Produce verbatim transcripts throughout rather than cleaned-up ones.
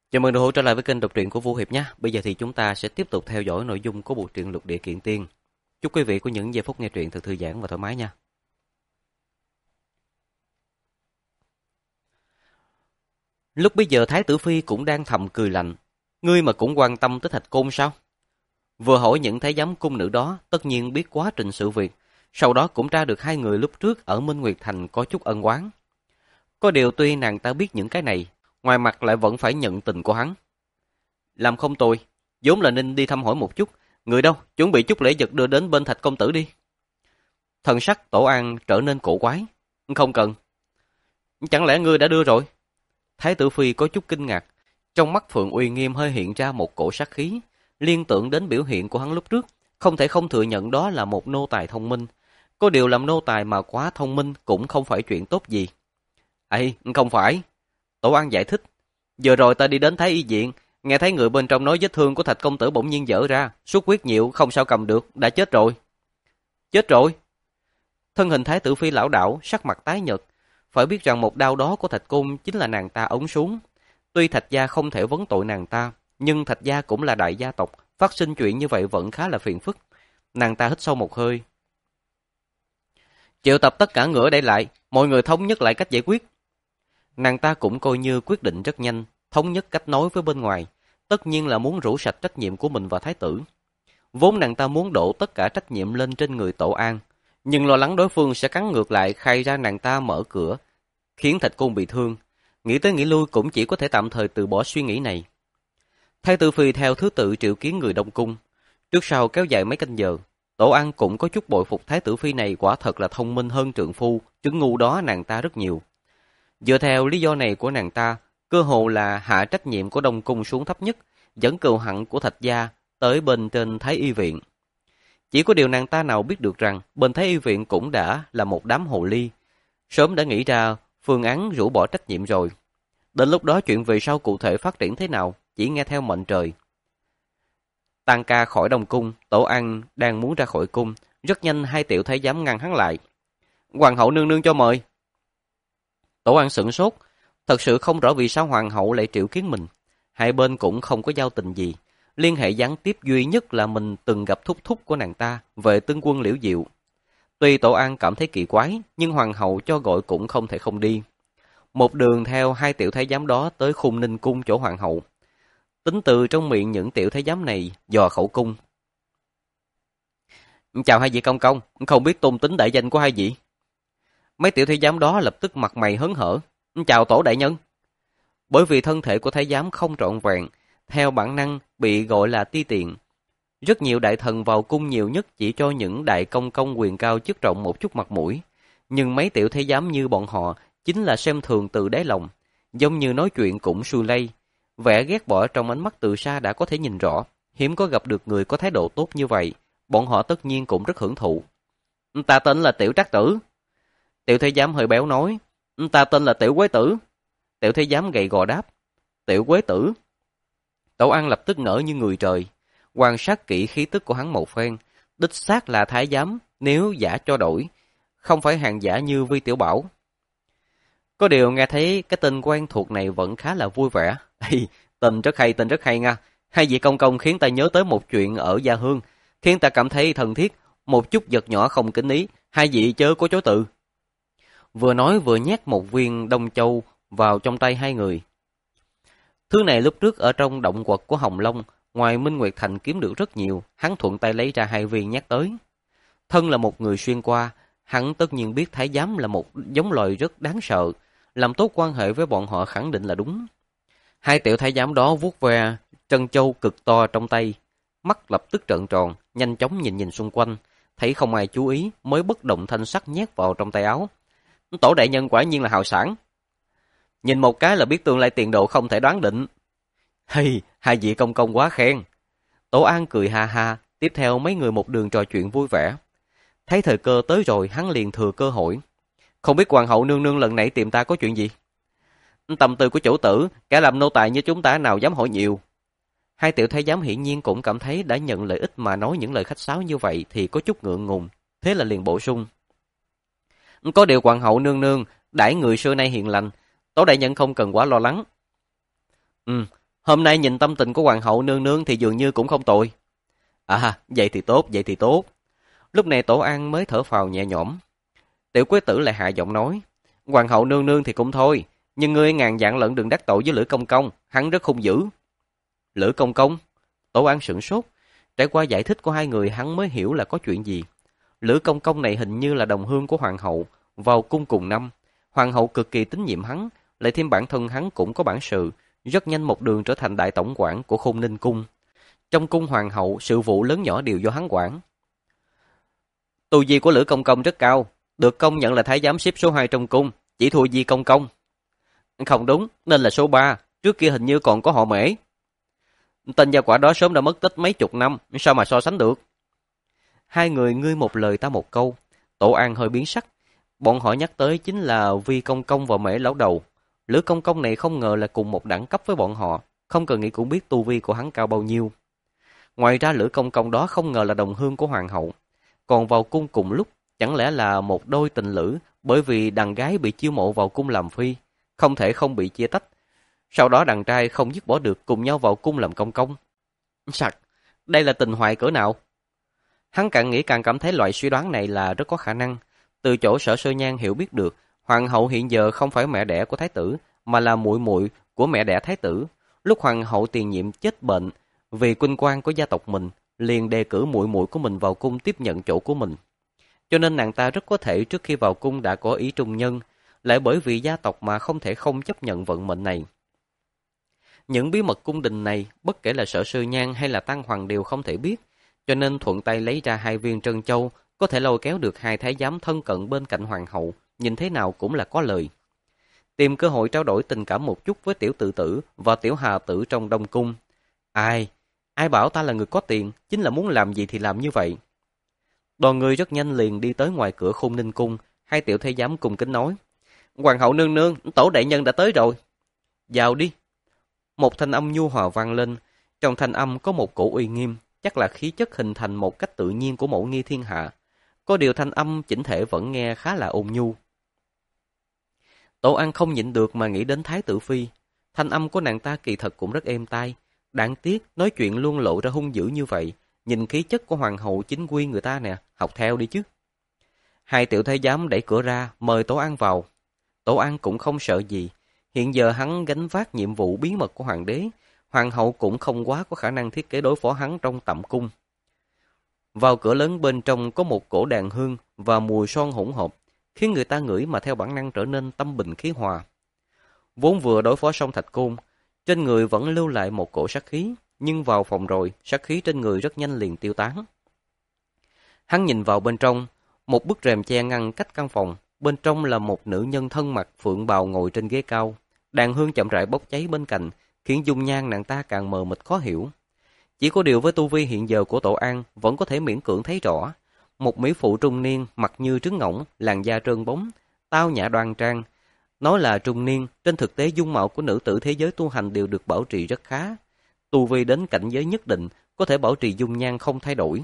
Chào mừng đồng hữu trở lại với kênh đọc truyện của Vũ Hiệp nhé. Bây giờ thì chúng ta sẽ tiếp tục theo dõi nội dung của bộ truyện Lục Địa Kiện Tiên. Chúc quý vị có những giây phút nghe truyện thật thư giãn và thoải mái nha. Lúc bây giờ Thái Tử Phi cũng đang thầm cười lạnh. Ngươi mà cũng quan tâm tới Thạch Côn sao? Vừa hỏi những thái giám cung nữ đó, tất nhiên biết quá trình sự việc. Sau đó cũng tra được hai người lúc trước ở Minh Nguyệt Thành có chút ân oán. Có điều tuy nàng ta biết những cái này, ngoài mặt lại vẫn phải nhận tình của hắn. Làm không tồi, vốn là nên đi thăm hỏi một chút. Người đâu, chuẩn bị chút lễ vật đưa đến bên Thạch công tử đi. Thần sắc Tổ An trở nên cổ quái. Không cần. Chẳng lẽ ngươi đã đưa rồi? Thái Tử Phi có chút kinh ngạc. Trong mắt Phượng Uy Nghiêm hơi hiện ra một cổ sát khí. Liên tưởng đến biểu hiện của hắn lúc trước, không thể không thừa nhận đó là một nô tài thông minh. Có điều làm nô tài mà quá thông minh cũng không phải chuyện tốt gì. Ê, không phải. Tổ An giải thích. Giờ rồi ta đi đến Thái Y viện, nghe thấy người bên trong nói vết thương của Thạch công tử bỗng nhiên vỡ ra, xuất huyết nhiều, không sao cầm được, đã chết rồi. Chết rồi? Thân hình Thái Tử Phi lão đảo, sắc mặt tái nhợt. Phải biết rằng một đao đó của Thạch Côn chính là nàng ta ống xuống. Tuy Thạch gia không thể vấn tội nàng ta, nhưng Thạch gia cũng là đại gia tộc, phát sinh chuyện như vậy vẫn khá là phiền phức. Nàng ta hít sâu một hơi. Triệu tập tất cả người ở đây lại, mọi người thống nhất lại cách giải quyết. Nàng ta cũng coi như quyết định rất nhanh, thống nhất cách nói với bên ngoài, tất nhiên là muốn rũ sạch trách nhiệm của mình và thái tử. Vốn nàng ta muốn đổ tất cả trách nhiệm lên trên người Tổ An, nhưng lo lắng đối phương sẽ cắn ngược lại khai ra nàng ta mở cửa, khiến Thạch Côn bị thương. Nghĩ tới nghĩ lui cũng chỉ có thể tạm thời từ bỏ suy nghĩ này. Thái tử Phi theo thứ tự triệu kiến người Đông Cung. Trước sau kéo dài mấy canh giờ, Tổ An cũng có chút bội phục Thái tử Phi này quả thật là thông minh hơn trượng phu, chứng ngu đó nàng ta rất nhiều. Dựa theo lý do này của nàng ta, cơ hồ là hạ trách nhiệm của Đông Cung xuống thấp nhất, dẫn cừu hận của Thạch gia tới bên trên Thái Y viện. Chỉ có điều nàng ta nào biết được rằng bên Thái Y viện cũng đã là một đám hồ ly, sớm đã nghĩ ra phương án rũ bỏ trách nhiệm rồi. Đến lúc đó chuyện về sau cụ thể phát triển thế nào, chỉ nghe theo mệnh trời. Tan ca khỏi Đông Cung, Tổ An đang muốn ra khỏi cung, rất nhanh hai tiểu thái giám ngăn hắn lại. Hoàng hậu nương nương cho mời. Tổ An sửng sốt, thật sự không rõ vì sao hoàng hậu lại triệu kiến mình. Hai bên cũng không có giao tình gì, liên hệ gián tiếp duy nhất là mình từng gặp thúc thúc của nàng ta, về tướng quân Liễu Diệu. Tuy Tổ An cảm thấy kỳ quái, nhưng hoàng hậu cho gọi cũng không thể không đi. Một đường theo hai tiểu thái giám đó tới Khung Ninh cung chỗ hoàng hậu. Tính từ trong miệng những tiểu thái giám này dò khẩu cung. Chào hai vị công công, không biết tôn tính đại danh của hai vị. Mấy tiểu thái giám đó lập tức mặt mày hớn hở. Chào tổ đại nhân. Bởi vì thân thể của thái giám không trọn vẹn, theo bản năng bị gọi là ti tiện. Rất nhiều đại thần vào cung nhiều nhất chỉ cho những đại công công quyền cao chức trọng một chút mặt mũi. Nhưng mấy tiểu thái giám như bọn họ chính là xem thường từ đáy lòng, giống như nói chuyện cũng xuôi lây. Vẻ ghét bỏ trong ánh mắt từ xa đã có thể nhìn rõ, hiếm có gặp được người có thái độ tốt như vậy, bọn họ tất nhiên cũng rất hưởng thụ. Ta tên là Tiểu Trác Tử. Tiểu thái giám hơi béo nói. Ta tên là Tiểu Quế Tử. Tiểu thái giám gầy gò đáp. Tiểu Quế Tử. Tổ An lập tức ngỡ như người trời, quan sát kỹ khí tức của hắn một phen, đích xác là thái giám, nếu giả cho đổi, không phải hàng giả như Vi Tiểu Bảo. Có điều nghe thấy cái tên quen thuộc này vẫn khá là vui vẻ. Ê, tên rất hay, tên rất hay nha. Hai vị công công khiến ta nhớ tới một chuyện ở Gia Hương, khiến ta cảm thấy thân thiết, một chút vật nhỏ không kính ý, hai vị chớ có chối từ. Vừa nói vừa nhét một viên Đông Châu vào trong tay hai người. Thứ này lúc trước ở trong động quật của Hồng Long, ngoài Minh Nguyệt Thành kiếm được rất nhiều, hắn thuận tay lấy ra hai viên nhét tới. Thân là một người xuyên qua, hắn tất nhiên biết thái giám là một giống loài rất đáng sợ, làm tốt quan hệ với bọn họ khẳng định là đúng. Hai tiểu thái giám đó vuốt ve trân châu cực to trong tay, mắt lập tức trợn tròn, nhanh chóng nhìn nhìn xung quanh, thấy không ai chú ý mới bất động thanh sắc nhét vào trong tay áo. Tổ đại nhân quả nhiên là hào sảng. Nhìn một cái là biết tương lai tiền độ không thể đoán định. Hay, hai vị công công quá khen. Tổ An cười ha ha, tiếp theo mấy người một đường trò chuyện vui vẻ. Thấy thời cơ tới rồi, hắn liền thừa cơ hội. Không biết hoàng hậu nương nương lần này tìm ta có chuyện gì? Tâm tư của chủ tử, kẻ làm nô tài như chúng ta nào dám hỏi nhiều. Hai tiểu thái giám hiển nhiên cũng cảm thấy đã nhận lợi ích mà nói những lời khách sáo như vậy thì có chút ngượng ngùng, thế là liền bổ sung. Có điều hoàng hậu nương nương, đãi người xưa nay hiền lành, tổ đại nhân không cần quá lo lắng. Ừ, Hôm nay nhìn tâm tình của hoàng hậu nương nương thì dường như cũng không tồi. À, vậy thì tốt, vậy thì tốt. Lúc này Tổ An mới thở phào nhẹ nhõm. Tiểu Quế Tử lại hạ giọng nói, hoàng hậu nương nương thì cũng thôi, nhưng ngươi ngàn vạn lận đừng đắc tội với Lữ Công Công, hắn rất hung dữ. Lữ Công Công? Tổ An sửng sốt, trải qua giải thích của hai người hắn mới hiểu là có chuyện gì. Lữ Công Công này hình như là đồng hương của hoàng hậu, vào cung cùng năm. Hoàng hậu cực kỳ tín nhiệm hắn, lại thêm bản thân hắn cũng có bản sự, rất nhanh một đường trở thành đại tổng quản của Khôn Ninh Cung. Trong cung hoàng hậu, sự vụ lớn nhỏ đều do hắn quản. Tu vi của Lữ Công Công rất cao, được công nhận là thái giám xếp số hai trong cung, chỉ thua Di Công Công. Không đúng, nên là số ba, trước kia hình như còn có họ Mễ. Tên gia quả đó sớm đã mất tích mấy chục năm, sao mà so sánh được? Hai người ngươi một lời ta một câu, Tổ An hơi biến sắc. Bọn họ nhắc tới chính là Vi Công Công và Mễ lão đầu. Lữ Công Công này không ngờ là cùng một đẳng cấp với bọn họ, không cần nghĩ cũng biết tu vi của hắn cao bao nhiêu. Ngoài ra Lữ Công Công đó không ngờ là đồng hương của hoàng hậu, còn vào cung cùng lúc, chẳng lẽ là một đôi tình lữ, bởi vì đàn gái bị chiêu mộ vào cung làm phi, không thể không bị chia tách. Sau đó đàn trai không dứt bỏ được cùng nhau vào cung làm công công. Sặc, đây là tình hoài cỡ nào? Hắn càng nghĩ càng cảm thấy loại suy đoán này là rất có khả năng. Từ chỗ Sở Sơ Nhan hiểu biết được, hoàng hậu hiện giờ không phải mẹ đẻ của thái tử, mà là muội muội của mẹ đẻ thái tử. Lúc hoàng hậu tiền nhiệm chết bệnh, vì quân quan của gia tộc mình, liền đề cử muội muội của mình vào cung tiếp nhận chỗ của mình. Cho nên nàng ta rất có thể trước khi vào cung đã có ý trung nhân, lại bởi vì gia tộc mà không thể không chấp nhận vận mệnh này. Những bí mật cung đình này, bất kể là Sở Sơ Nhan hay là Tăng Hoàng đều không thể biết, cho nên thuận tay lấy ra hai viên trân châu, có thể lôi kéo được hai thái giám thân cận bên cạnh hoàng hậu, nhìn thế nào cũng là có lời. Tìm cơ hội trao đổi tình cảm một chút với tiểu tự tử và tiểu hà tử trong Đông Cung. Ai? Ai bảo ta là người có tiền, chính là muốn làm gì thì làm như vậy. Đoàn người rất nhanh liền đi tới ngoài cửa Khôn Ninh Cung, hai tiểu thái giám cùng kính nói. Hoàng hậu nương nương, tổ đại nhân đã tới rồi. Vào đi. Một thanh âm nhu hòa vang lên, trong thanh âm có một cổ uy nghiêm, chắc là khí chất hình thành một cách tự nhiên của mẫu nghi thiên hạ. Có điều thanh âm chỉnh thể vẫn nghe khá là ôn nhu. Tổ An không nhịn được mà nghĩ đến Thái tử Phi. Thanh âm của nàng ta kỳ thật cũng rất êm tai. Đáng tiếc, nói chuyện luôn lộ ra hung dữ như vậy. Nhìn khí chất của hoàng hậu chính quy người ta nè, học theo đi chứ. Hai tiểu thái giám đẩy cửa ra, mời Tổ An vào. Tổ An cũng không sợ gì. Hiện giờ hắn gánh vác nhiệm vụ bí mật của hoàng đế. Hoàng hậu cũng không quá có khả năng thiết kế đối phó hắn trong tẩm cung. Vào cửa lớn bên trong có một cổ đàn hương và mùi son hỗn hợp, khiến người ta ngửi mà theo bản năng trở nên tâm bình khí hòa. Vốn vừa đối phó xong Thạch Côn, trên người vẫn lưu lại một cổ sát khí, nhưng vào phòng rồi, sát khí trên người rất nhanh liền tiêu tán. Hắn nhìn vào bên trong, một bức rèm che ngăn cách căn phòng, bên trong là một nữ nhân thân mặc phượng bào ngồi trên ghế cao. Đàn hương chậm rãi bốc cháy bên cạnh, khiến dung nhan nàng ta càng mờ mịt khó hiểu. Chỉ có điều với tu vi hiện giờ của Tổ An vẫn có thể miễn cưỡng thấy rõ. Một mỹ phụ trung niên, mặt như trứng ngỗng, làn da trơn bóng, tao nhã đoan trang. Nói là trung niên, trên thực tế dung mạo của nữ tử thế giới tu hành đều được bảo trì rất khá. Tu vi đến cảnh giới nhất định, có thể bảo trì dung nhan không thay đổi.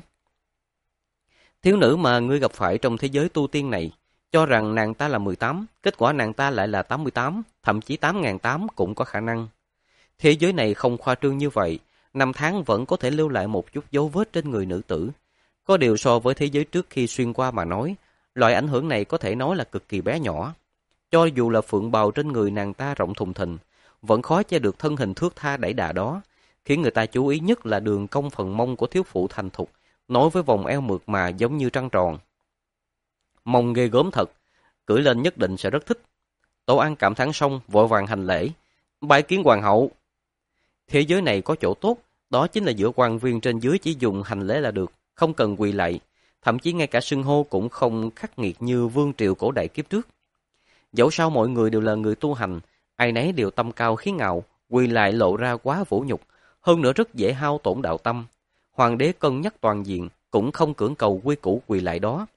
Thiếu nữ mà ngươi gặp phải trong thế giới tu tiên này, cho rằng nàng ta là mười tám, kết quả nàng ta lại là tám mươi tám, thậm chí tám nghìn tám trăm cũng có khả năng. Thế giới này không khoa trương như vậy, năm tháng vẫn có thể lưu lại một chút dấu vết trên người nữ tử. Có điều so với thế giới trước khi xuyên qua mà nói, loại ảnh hưởng này có thể nói là cực kỳ bé nhỏ. Cho dù là phượng bào trên người nàng ta rộng thùng thình, vẫn khó che được thân hình thướt tha đẩy đà đó, khiến người ta chú ý nhất là đường cong phần mông của thiếu phụ thành thục, nối với vòng eo mượt mà giống như trăng tròn. Mông ghê gớm thật, cưỡi lên nhất định sẽ rất thích. Tổ An cảm thán xong, vội vàng hành lễ. Bái kiến hoàng hậu. Thế giới này có chỗ tốt, đó chính là giữa quan viên trên dưới chỉ dùng hành lễ là được, không cần quỳ lạy, thậm chí ngay cả xưng hô cũng không khắc nghiệt như vương triều cổ đại kiếp trước. Dẫu sao mọi người đều là người tu hành, ai nấy đều tâm cao khí ngạo, quỳ lại lộ ra quá vũ nhục, hơn nữa rất dễ hao tổn đạo tâm. Hoàng đế cân nhắc toàn diện, cũng không cưỡng cầu quy củ quỳ lại đó.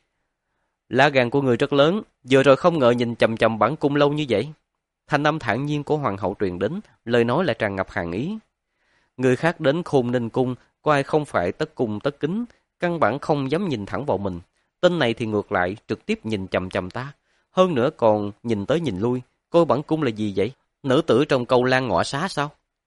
Lá gan của người rất lớn, vừa rồi không ngờ nhìn chằm chằm bản cung lâu như vậy. Thanh âm thản nhiên của hoàng hậu truyền đến, lời nói lại tràn ngập hàn ý. Người khác đến Khôn Ninh Cung, có ai không phải tất cung tất kính, căn bản không dám nhìn thẳng vào mình. Tên này thì ngược lại, trực tiếp nhìn chằm chằm ta. Hơn nữa còn nhìn tới nhìn lui, coi bản cung là gì vậy? Nữ tử trong câu lan ngọ xá sao?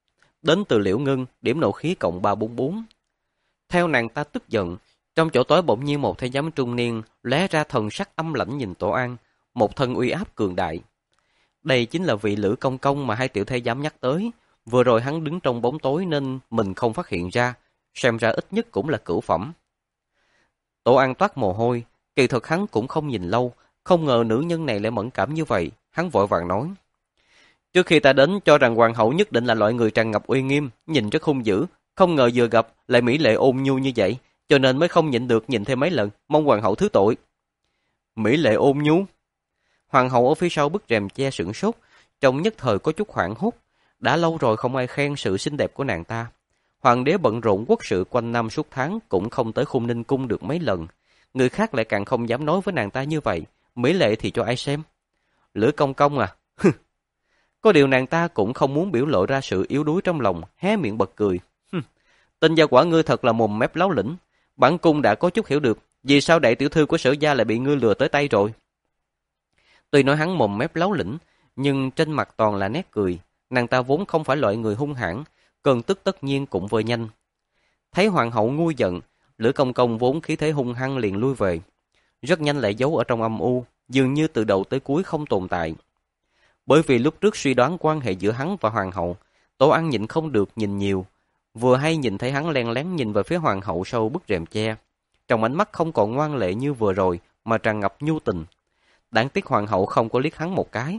đến từ Liễu Ngân, điểm nộ khí cộng ba trăm bốn mươi bốn. Theo nàng ta tức giận, trong chỗ tối bỗng nhiên một thái giám trung niên lóe ra thần sắc âm lãnh nhìn Tổ An, một thân uy áp cường đại. Đây chính là vị Lữ Công Công mà hai tiểu thái giám nhắc tới. Vừa rồi hắn đứng trong bóng tối nên mình không phát hiện ra, xem ra ít nhất cũng là cửu phẩm. Tổ An toát mồ hôi, kỳ thực hắn cũng không nhìn lâu, không ngờ nữ nhân này lại mẫn cảm như vậy, hắn vội vàng nói. Trước khi ta đến cho rằng hoàng hậu nhất định là loại người tràn ngập uy nghiêm, nhìn rất hung dữ, không ngờ vừa gặp lại mỹ lệ ôn nhu như vậy, cho nên mới không nhịn được nhìn thêm mấy lần, mong hoàng hậu thứ tội. Mỹ lệ ôn nhu? Hoàng hậu ở phía sau bức rèm che sửng sốt, trong nhất thời có chút hoảng hốt, đã lâu rồi không ai khen sự xinh đẹp của nàng ta. Hoàng đế bận rộn quốc sự quanh năm suốt tháng cũng không tới Khung Ninh cung được mấy lần, người khác lại càng không dám nói với nàng ta như vậy, mỹ lệ thì cho ai xem. Lữ Công Công à? Có điều nàng ta cũng không muốn biểu lộ ra sự yếu đuối trong lòng, hé miệng bật cười. Tên gia quả ngươi thật là mồm mép láo lĩnh, bản cung đã có chút hiểu được, vì sao đại tiểu thư của Sở gia lại bị ngươi lừa tới tay rồi. Tuy nói hắn mồm mép láo lĩnh, nhưng trên mặt toàn là nét cười, nàng ta vốn không phải loại người hung hãn, cơn tức tất nhiên cũng vơi nhanh. Thấy hoàng hậu nguôi giận, Lữ Công Công vốn khí thế hung hăng liền lui về, rất nhanh lại giấu ở trong âm u, dường như từ đầu tới cuối không tồn tại. Bởi vì lúc trước suy đoán quan hệ giữa hắn và hoàng hậu, Tổ An nhịn không được nhìn nhiều, vừa hay nhìn thấy hắn len lén nhìn về phía hoàng hậu sau bức rèm che, trong ánh mắt không còn ngoan lệ như vừa rồi mà tràn ngập nhu tình. Đáng tiếc hoàng hậu không có liếc hắn một cái.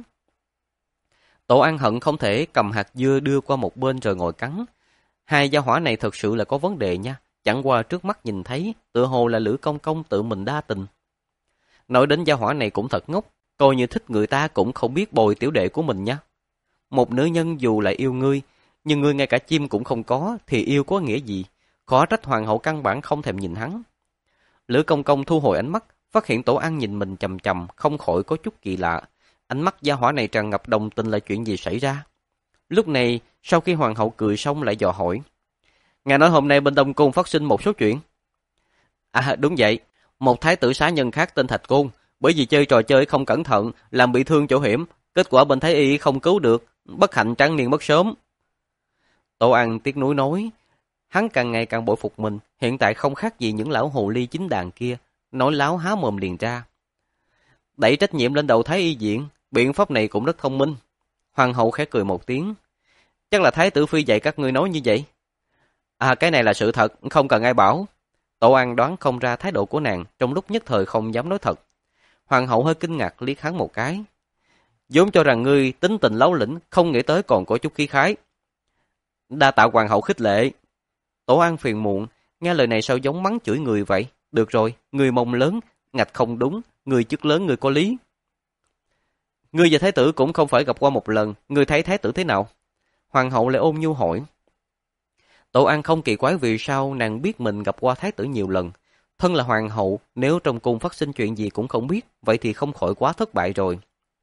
Tổ An hận không thể cầm hạt dưa đưa qua một bên rồi ngồi cắn. Hai gia hỏa này thật sự là có vấn đề nha, chẳng qua trước mắt nhìn thấy, tựa hồ là Lữ Công Công tự mình đa tình. Nói đến gia hỏa này cũng thật ngốc, coi như thích người ta cũng không biết bồi tiểu đệ của mình nha. Một nữ nhân dù lại yêu ngươi, nhưng ngươi ngay cả chim cũng không có, thì yêu có nghĩa gì? Khó trách hoàng hậu căn bản không thèm nhìn hắn. Lữ Công Công thu hồi ánh mắt, phát hiện Tổ An nhìn mình chằm chằm, không khỏi có chút kỳ lạ. Ánh mắt gia hỏa này tràn ngập đồng tình là chuyện gì xảy ra? Lúc này, sau khi hoàng hậu cười xong lại dò hỏi. Ngài nói hôm nay bên Đông Cung phát sinh một số chuyện. À đúng vậy, một thái tử xá nhân khác tên Thạch Côn, bởi vì chơi trò chơi không cẩn thận, làm bị thương chỗ hiểm, kết quả bên Thái Y không cứu được, bất hạnh tráng niên mất sớm. Tổ An tiếc nuối nói, hắn càng ngày càng bội phục mình, hiện tại không khác gì những lão hồ ly chính đàn kia, nói láo há mồm liền ra. Đẩy trách nhiệm lên đầu Thái Y viện, biện pháp này cũng rất thông minh. Hoàng hậu khẽ cười một tiếng. Chắc là Thái tử Phi dạy các ngươi nói như vậy. À cái này là sự thật, không cần ai bảo. Tổ An đoán không ra thái độ của nàng, trong lúc nhất thời không dám nói thật. Hoàng hậu hơi kinh ngạc liếc hắn một cái. Vốn cho rằng ngươi tính tình láo lĩnh, không nghĩ tới còn có chút khí khái. Đa tạ hoàng hậu khích lệ. Tổ An phiền muộn, nghe lời này sao giống mắng chửi người vậy. Được rồi, người mông lớn, ngạch không đúng, người chức lớn người có lý. Ngươi và thái tử cũng không phải gặp qua một lần, ngươi thấy thái tử thế nào? Hoàng hậu lại ôn nhu hỏi. Tổ An không kỳ quái vì sao nàng biết mình gặp qua thái tử nhiều lần. Thân là hoàng hậu, nếu trong cung phát sinh chuyện gì cũng không biết, vậy thì không khỏi quá thất bại rồi.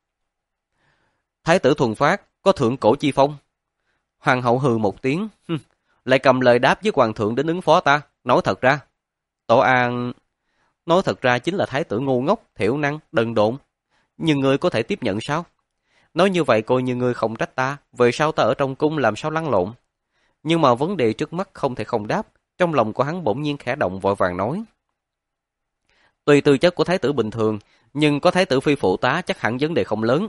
Thái tử thuần phát, có thượng cổ chi phong. Hoàng hậu hừ một tiếng, lại cầm lời đáp với hoàng thượng đến ứng phó ta, nói thật ra. Tổ An... Nói thật ra chính là thái tử ngu ngốc, thiểu năng, đần độn. Nhưng ngươi có thể tiếp nhận sao? Nói như vậy coi như ngươi không trách ta, về sau ta ở trong cung làm sao lăn lộn. Nhưng mà vấn đề trước mắt không thể không đáp, trong lòng của hắn bỗng nhiên khẽ động vội vàng nói. Tuy tư chất của thái tử bình thường, nhưng có thái tử phi phụ tá chắc hẳn vấn đề không lớn.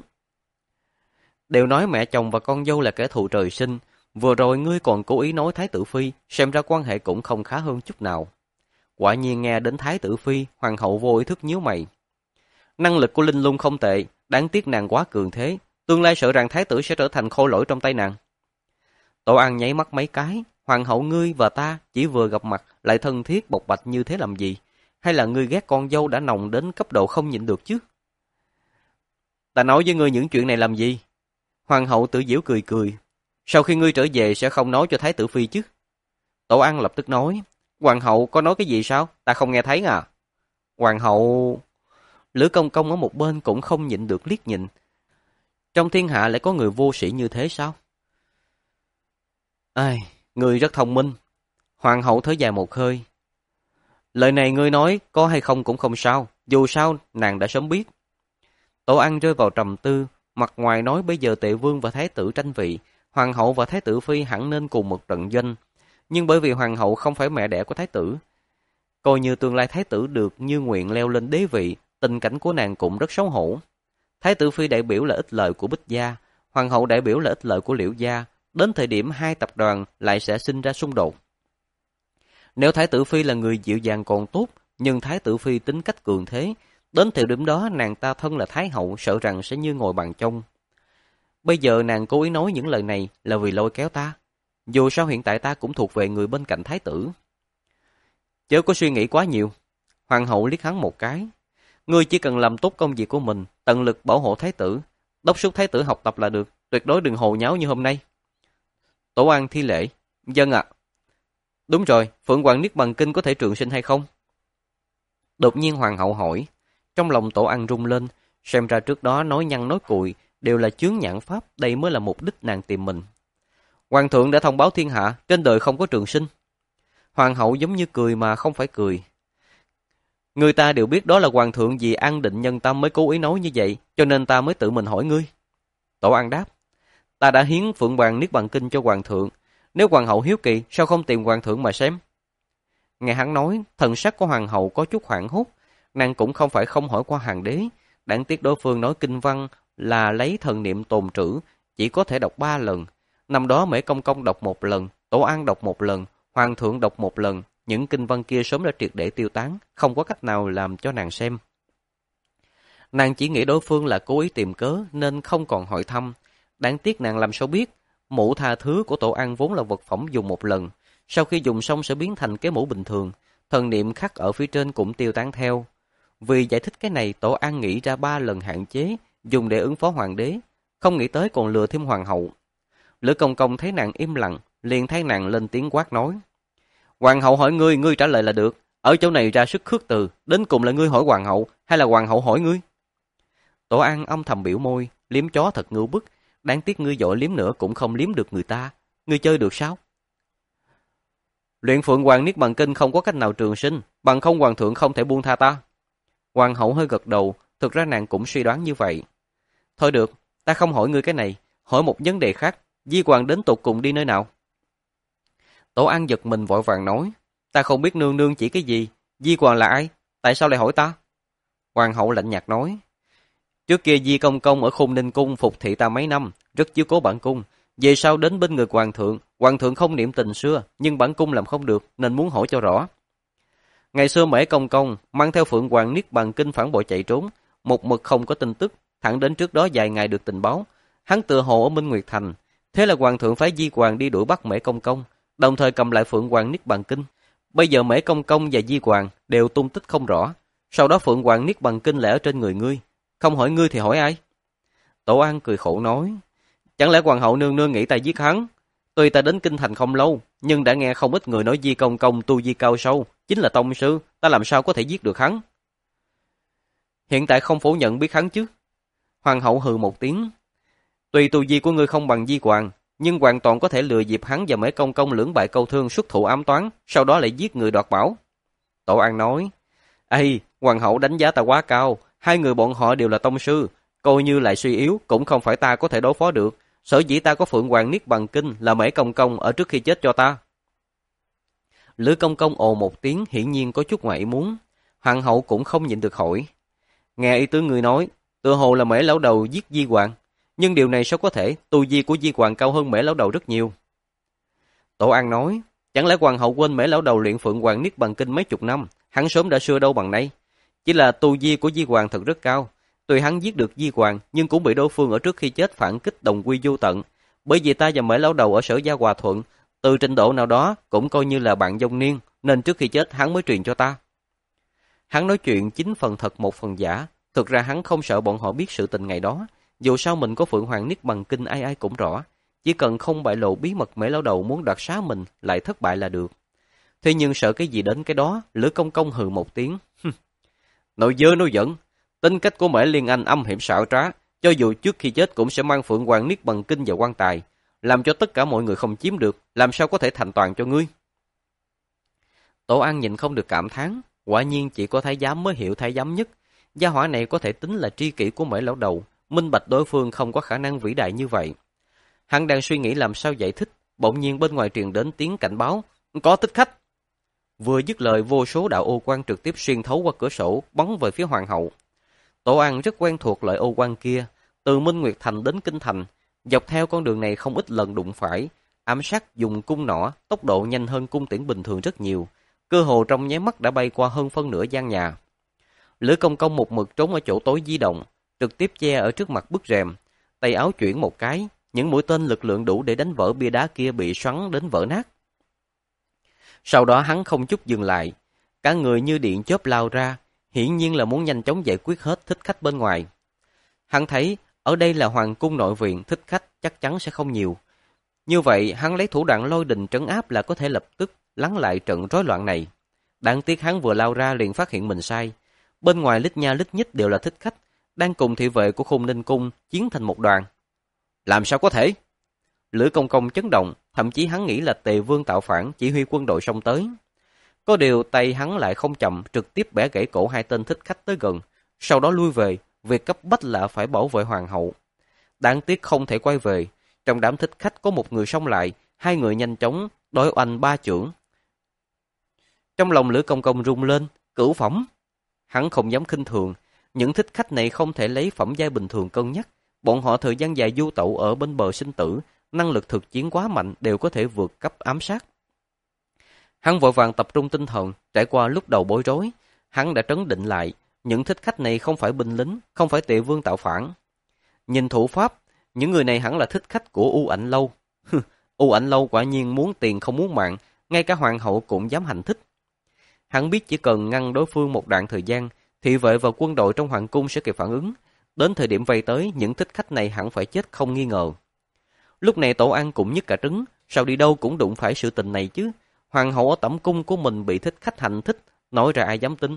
Đều nói mẹ chồng và con dâu là kẻ thù trời sinh, vừa rồi ngươi còn cố ý nói thái tử phi, xem ra quan hệ cũng không khá hơn chút nào. Quả nhiên nghe đến thái tử phi, hoàng hậu vô ý thức nhíu mày. Năng lực của Linh Lung không tệ, đáng tiếc nàng quá cường thế, tương lai sợ rằng thái tử sẽ trở thành khôi lỗi trong tay nàng. Tổ An nháy mắt mấy cái, hoàng hậu ngươi và ta chỉ vừa gặp mặt lại thân thiết bộc bạch như thế làm gì? Hay là ngươi ghét con dâu đã nồng đến cấp độ không nhịn được chứ? Ta nói với ngươi những chuyện này làm gì? Hoàng hậu tự giễu cười cười. Sau khi ngươi trở về sẽ không nói cho thái tử phi chứ? Tổ An lập tức nói. Hoàng hậu có nói cái gì sao? Ta không nghe thấy à? Hoàng hậu... Lữ Công Công ở một bên cũng không nhịn được liếc nhìn. Trong thiên hạ lại có người vô sĩ như thế sao? Ai, ngươi rất thông minh. Hoàng hậu thở dài một hơi. Lời này ngươi nói có hay không cũng không sao, dù sao nàng đã sớm biết. Tổ An rơi vào trầm tư, mặt ngoài nói bây giờ Tề Vương và Thái tử tranh vị, hoàng hậu và thái tử phi hẳn nên cùng một trận doanh. Nhưng bởi vì hoàng hậu không phải mẹ đẻ của thái tử, coi như tương lai thái tử được như nguyện leo lên đế vị, tình cảnh của nàng cũng rất xấu hổ. Thái tử phi đại biểu là ích lợi của Bích gia, hoàng hậu đại biểu là ích lợi của Liễu gia, đến thời điểm hai tập đoàn lại sẽ sinh ra xung đột. Nếu thái tử phi là người dịu dàng còn tốt, nhưng thái tử phi tính cách cường thế, đến thời điểm đó nàng ta thân là thái hậu sợ rằng sẽ như ngồi bàn trông. Bây giờ nàng cố ý nói những lời này là vì lôi kéo ta. Dù sao hiện tại ta cũng thuộc về người bên cạnh thái tử. Chớ có suy nghĩ quá nhiều. Hoàng hậu liếc hắn một cái. Ngươi chỉ cần làm tốt công việc của mình, tận lực bảo hộ thái tử, đốc thúc thái tử học tập là được, tuyệt đối đừng hồ nháo như hôm nay. Tổ An thi lễ. Dân ạ. Đúng rồi, Phượng Hoàng Niết Bàn Kinh có thể trường sinh hay không? Đột nhiên hoàng hậu hỏi. Trong lòng Tổ An rung lên, xem ra trước đó nói nhăn nói cuội đều là chướng nhãn pháp, đây mới là mục đích nàng tìm mình. Hoàng thượng đã thông báo thiên hạ, trên đời không có trường sinh. Hoàng hậu giống như cười mà không phải cười. Người ta đều biết đó là hoàng thượng vì an định nhân tâm mới cố ý nói như vậy, cho nên ta mới tự mình hỏi ngươi. Tổ An đáp. Ta đã hiến Phượng Hoàng Niết Bàn Kinh cho hoàng thượng. Nếu hoàng hậu hiếu kỳ, sao không tìm hoàng thượng mà xem? Nghe hắn nói, thần sắc của hoàng hậu có chút hoảng hốt. Nàng cũng không phải không hỏi qua hoàng đế. Đáng tiếc đối phương nói kinh văn là lấy thần niệm tồn trữ, chỉ có thể đọc ba lần. Năm đó Mễ Công Công đọc một lần, Tổ An đọc một lần, hoàng thượng đọc một lần. Những kinh văn kia sớm đã triệt để tiêu tán, không có cách nào làm cho nàng xem. Nàng chỉ nghĩ đối phương là cố ý tìm cớ nên không còn hỏi thăm. Đáng tiếc nàng làm sao biết, mũ tha thứ của Tổ An vốn là vật phẩm dùng một lần. Sau khi dùng xong sẽ biến thành cái mũ bình thường, thần niệm khắc ở phía trên cũng tiêu tán theo. Vì giải thích cái này, Tổ An nghĩ ra ba lần hạn chế, dùng để ứng phó hoàng đế, không nghĩ tới còn lừa thêm hoàng hậu. Lữ Công Công thấy nàng im lặng, liền thấy nàng lên tiếng quát nói. Hoàng hậu hỏi ngươi, ngươi trả lời là được. Ở chỗ này ra sức khước từ, đến cùng là ngươi hỏi hoàng hậu, hay là hoàng hậu hỏi ngươi? Tổ An âm thầm biểu môi, liếm chó thật ngưu bức, đáng tiếc ngươi dội liếm nữa cũng không liếm được người ta. Ngươi chơi được sao? Luyện Phượng Hoàng Niết Bàn Kinh không có cách nào trường sinh, bằng không hoàng thượng không thể buông tha ta. Hoàng hậu hơi gật đầu, thực ra nàng cũng suy đoán như vậy. Thôi được, ta không hỏi ngươi cái này, hỏi một vấn đề khác, Di Hoàng đến tột cùng đi nơi nào? Tổ An giật mình vội vàng nói, ta không biết nương nương chỉ cái gì, Di Hoàng là ai, tại sao lại hỏi ta? Hoàng hậu lạnh nhạt nói, trước kia Di Công Công ở Khôn Ninh Cung phục thị ta mấy năm, rất chiếu cố bản cung, về sau đến bên người hoàng thượng, hoàng thượng không niệm tình xưa, nhưng bản cung làm không được nên muốn hỏi cho rõ. Ngày xưa Mễ Công Công mang theo Phượng Hoàng Niết Bàn Kinh phản bội chạy trốn, một mực không có tin tức, thẳng đến trước đó vài ngày được tình báo, hắn tựa hồ ở Minh Nguyệt Thành, thế là hoàng thượng phái Di Hoàng đi đuổi bắt Mễ Công Công, đồng thời cầm lại Phượng Hoàng Niết Bàn Kinh. Bây giờ Mễ Công Công và Di Hoàng đều tung tích không rõ, sau đó Phượng Hoàng Niết Bàn Kinh lại ở trên người ngươi, không hỏi ngươi thì hỏi ai? Tổ An cười khổ nói, chẳng lẽ hoàng hậu nương nương nghĩ ta giết hắn? Tuy ta đến kinh thành không lâu, nhưng đã nghe không ít người nói Di Công Công tu vi cao sâu, chính là tông sư, ta làm sao có thể giết được hắn? Hiện tại không phủ nhận biết hắn chứ? Hoàng hậu hừ một tiếng, tuy tu vi của ngươi không bằng Di Hoàng, nhưng hoàn toàn có thể lừa dịp hắn và Mễ Công Công lưỡng bại câu thương xuất thủ ám toán, sau đó lại giết người đoạt bảo. Tổ An nói, ây, hoàng hậu đánh giá ta quá cao, hai người bọn họ đều là tông sư, coi như lại suy yếu cũng không phải ta có thể đối phó được. Sở dĩ ta có Phượng Hoàng Niết Bàn Kinh là Mễ Công Công ở trước khi chết cho ta. Lữ Công Công ồ một tiếng, hiển nhiên có chút ngoài ý muốn. Hoàng hậu cũng không nhịn được hỏi, nghe ý tứ người nói, tựa hồ là Mễ lão đầu giết Di Hoàng, nhưng điều này sao có thể? Tu vi của Di Hoàng cao hơn Mễ lão đầu rất nhiều. Tổ An nói, chẳng lẽ hoàng hậu quên Mễ lão đầu luyện Phượng Hoàng Niết Bàn Kinh mấy chục năm, hắn sớm đã xưa đâu bằng nay. Chỉ là tu vi của Di Hoàng thật rất cao. Tuy hắn giết được Di Hoàng, nhưng cũng bị đối phương ở trước khi chết phản kích đồng quy vô tận. Bởi vì ta và Mễ lão đầu ở Sở Gia Hòa Thuận, từ trình độ nào đó cũng coi như là bạn dông niên, nên trước khi chết hắn mới truyền cho ta. Hắn nói chuyện chín phần thật một phần giả, thực ra hắn không sợ bọn họ biết sự tình ngày đó. Dù sao mình có Phượng Hoàng Niết Bàn Kinh ai ai cũng rõ, chỉ cần không bại lộ bí mật Mễ lão đầu muốn đoạt xá mình lại thất bại là được. Thế nhưng sợ cái gì đến cái đó, Lữ Công Công hừ một tiếng. Nội dơ nói giận, tính cách của Mễ Liên Anh âm hiểm xảo trá, cho dù trước khi chết cũng sẽ mang Phượng Hoàng Niết Bàn Kinh và quan tài, làm cho tất cả mọi người không chiếm được, làm sao có thể thành toàn cho ngươi. Tổ An nhìn không được cảm thán, quả nhiên chỉ có thái giám mới hiểu thái giám nhất, gia hỏa này có thể tính là tri kỷ của Mễ lão đầu, minh bạch đối phương không có khả năng vĩ đại như vậy. Hắn đang suy nghĩ làm sao giải thích, bỗng nhiên bên ngoài truyền đến tiếng cảnh báo, có thích khách. Vừa dứt lời, vô số đạo ô quang trực tiếp xuyên thấu qua cửa sổ, bắn về phía hoàng hậu. Tổ An rất quen thuộc loại ô quang kia, từ Minh Nguyệt Thành đến Kinh Thành, dọc theo con đường này không ít lần đụng phải, ám sát dùng cung nỏ, tốc độ nhanh hơn cung tiễn bình thường rất nhiều, cơ hồ trong nháy mắt đã bay qua hơn phân nửa gian nhà. Lữ Công Công một mực trốn ở chỗ tối di động, trực tiếp che ở trước mặt bức rèm, tay áo chuyển một cái, những mũi tên lực lượng đủ để đánh vỡ bia đá kia bị xoắn đến vỡ nát. Sau đó hắn không chút dừng lại, cả người như điện chớp lao ra, hiển nhiên là muốn nhanh chóng giải quyết hết thích khách bên ngoài. Hắn thấy ở đây là hoàng cung nội viện, thích khách chắc chắn sẽ không nhiều. Như vậy hắn lấy thủ đoạn lôi đình trấn áp là có thể lập tức lắng lại trận rối loạn này. Đáng tiếc hắn vừa lao ra liền phát hiện mình sai. Bên ngoài lít nha lít nhít đều là thích khách, đang cùng thị vệ của Khôn Ninh Cung chiến thành một đoàn. Làm sao có thể? Lữ Công Công chấn động, thậm chí hắn nghĩ là Tề Vương tạo phản chỉ huy quân đội xông tới. Có điều tay hắn lại không chậm, trực tiếp bẻ gãy cổ hai tên thích khách tới gần, sau đó lui về, việc cấp bách là phải bảo vệ hoàng hậu. Đáng tiếc không thể quay về, trong đám thích khách có một người xông lại, hai người nhanh chóng đối oanh ba chưởng. Trong lòng Lữ Công Công rung lên, cửu phẩm. Hắn không dám khinh thường, những thích khách này không thể lấy phẩm giai bình thường cân nhắc, bọn họ thời gian dài du tẩu ở bên bờ sinh tử, năng lực thực chiến quá mạnh đều có thể vượt cấp ám sát. Hắn vội vàng tập trung tinh thần, trải qua lúc đầu bối rối, hắn đã trấn định lại, những thích khách này không phải binh lính, không phải Tề Vương tạo phản. Nhìn thủ pháp, những người này hẳn là thích khách của U Ảnh Lâu. U Ảnh Lâu quả nhiên muốn tiền không muốn mạng, ngay cả hoàng hậu cũng dám hành thích. Hắn biết chỉ cần ngăn đối phương một đoạn thời gian, thị vệ và quân đội trong hoàng cung sẽ kịp phản ứng. Đến thời điểm vây tới, những thích khách này hẳn phải chết không nghi ngờ. Lúc này Tổ An cũng nhức cả trứng, sao đi đâu cũng đụng phải sự tình này chứ. Hoàng hậu ở tẩm cung của mình bị thích khách hành thích, nói ra ai dám tin.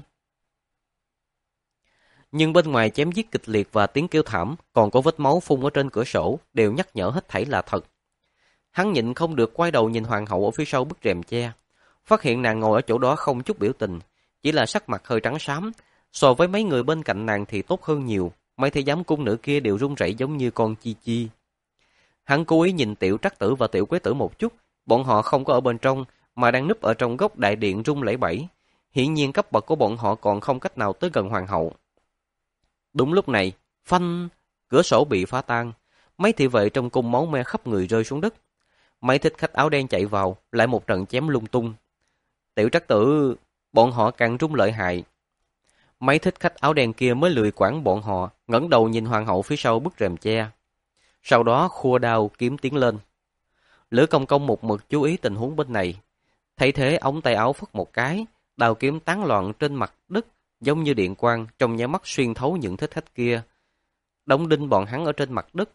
Nhưng bên ngoài chém giết kịch liệt và tiếng kêu thảm, còn có vết máu phun ở trên cửa sổ, đều nhắc nhở hết thảy là thật. Hắn nhịn không được quay đầu nhìn hoàng hậu ở phía sau bức rèm che, phát hiện nàng ngồi ở chỗ đó không chút biểu tình, chỉ là sắc mặt hơi trắng xám, so với mấy người bên cạnh nàng thì tốt hơn nhiều, mấy thái giám cung nữ kia đều run rẩy giống như con chi chi. Hắn cố ý nhìn Tiểu Trắc Tử và Tiểu Quế Tử một chút, bọn họ không có ở bên trong, mà đang núp ở trong góc đại điện rung lẩy bẩy, hiển nhiên cấp bậc của bọn họ còn không cách nào tới gần hoàng hậu. Đúng lúc này, phanh, cửa sổ bị phá tan, mấy thị vệ trong cung máu me khắp người rơi xuống đất. Mấy thích khách áo đen chạy vào, lại một trận chém lung tung. Tiểu Trắc Tử, bọn họ càng rung lợi hại. Mấy thích khách áo đen kia mới lười quản bọn họ, ngẩng đầu nhìn hoàng hậu phía sau bức rèm che. Sau đó khua đao kiếm tiến lên. Lữ Công Công một mực chú ý tình huống bên này. Thấy thế ống tay áo phất một cái, đao kiếm tán loạn trên mặt đất, giống như điện quang trong nháy mắt xuyên thấu những thích khách kia, đóng đinh bọn hắn ở trên mặt đất.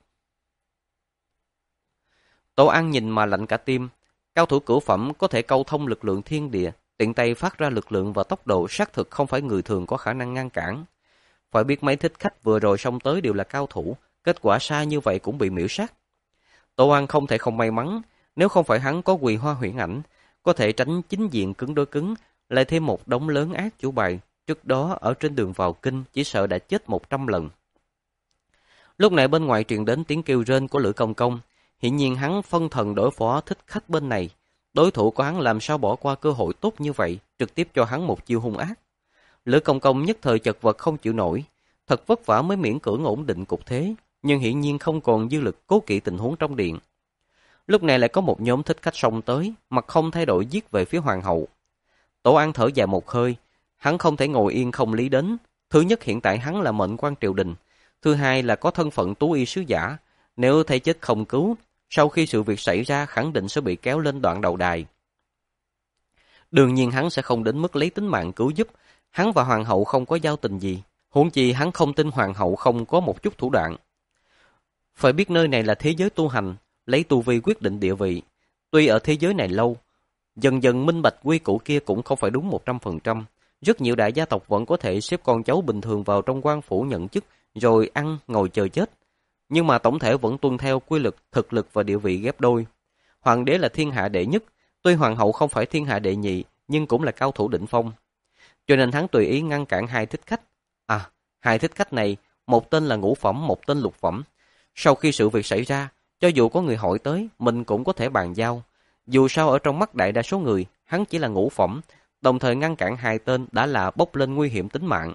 Tổ An nhìn mà lạnh cả tim. Cao thủ cửu phẩm có thể câu thông lực lượng thiên địa, tiện tay phát ra lực lượng và tốc độ xác thực không phải người thường có khả năng ngăn cản. Phải biết mấy thích khách vừa rồi xông tới đều là cao thủ, kết quả xa như vậy cũng bị miễu sát. Tổ An không thể không may mắn, nếu không phải hắn có Quỳ Hoa Huyễn Ảnh, có thể tránh chính diện cứng đối cứng, lại thêm một đống lớn ác chủ bài, trước đó ở trên đường vào kinh chỉ sợ đã chết một trăm lần. Lúc này bên ngoài truyền đến tiếng kêu rên của Lữ Công Công, hiển nhiên hắn phân thần đối phó thích khách bên này. Đối thủ của hắn làm sao bỏ qua cơ hội tốt như vậy, trực tiếp cho hắn một chiêu hung ác. Lữ Công Công nhất thời chật vật không chịu nổi, thật vất vả mới miễn cưỡng ổn định cục thế, nhưng hiển nhiên không còn dư lực cố kỵ tình huống trong điện. Lúc này lại có một nhóm thích khách xông tới, mặt không thay đổi giết về phía hoàng hậu. Tổ An thở dài một hơi, hắn không thể ngồi yên không lý đến. Thứ nhất, hiện tại hắn là mệnh quan triều đình, thứ hai là có thân phận tú y sứ giả, nếu thấy chết không cứu, sau khi sự việc xảy ra khẳng định sẽ bị kéo lên đoạn đầu đài. Đương nhiên hắn sẽ không đến mức lấy tính mạng cứu giúp, hắn và hoàng hậu không có giao tình gì, huống chi hắn không tin hoàng hậu không có một chút thủ đoạn. Phải biết nơi này là thế giới tu hành, lấy tu vi quyết định địa vị. Tuy ở thế giới này lâu, dần dần minh bạch quy củ kia cũng không phải đúng một trăm phần trăm. Rất nhiều đại gia tộc vẫn có thể xếp con cháu bình thường vào trong quan phủ nhận chức, rồi ăn, ngồi chờ chết. Nhưng mà tổng thể vẫn tuân theo quy luật thực lực và địa vị ghép đôi. Hoàng đế là thiên hạ đệ nhất, tuy hoàng hậu không phải thiên hạ đệ nhị, nhưng cũng là cao thủ đỉnh phong. Cho nên hắn tùy ý ngăn cản hai thích khách. À, hai thích khách này, một tên là ngũ phẩm, một tên lục phẩm. Sau khi sự việc xảy ra, Cho dù có người hỏi tới, mình cũng có thể bàn giao. Dù sao ở trong mắt đại đa số người, hắn chỉ là ngũ phẩm, đồng thời ngăn cản hai tên đã là bốc lên nguy hiểm tính mạng.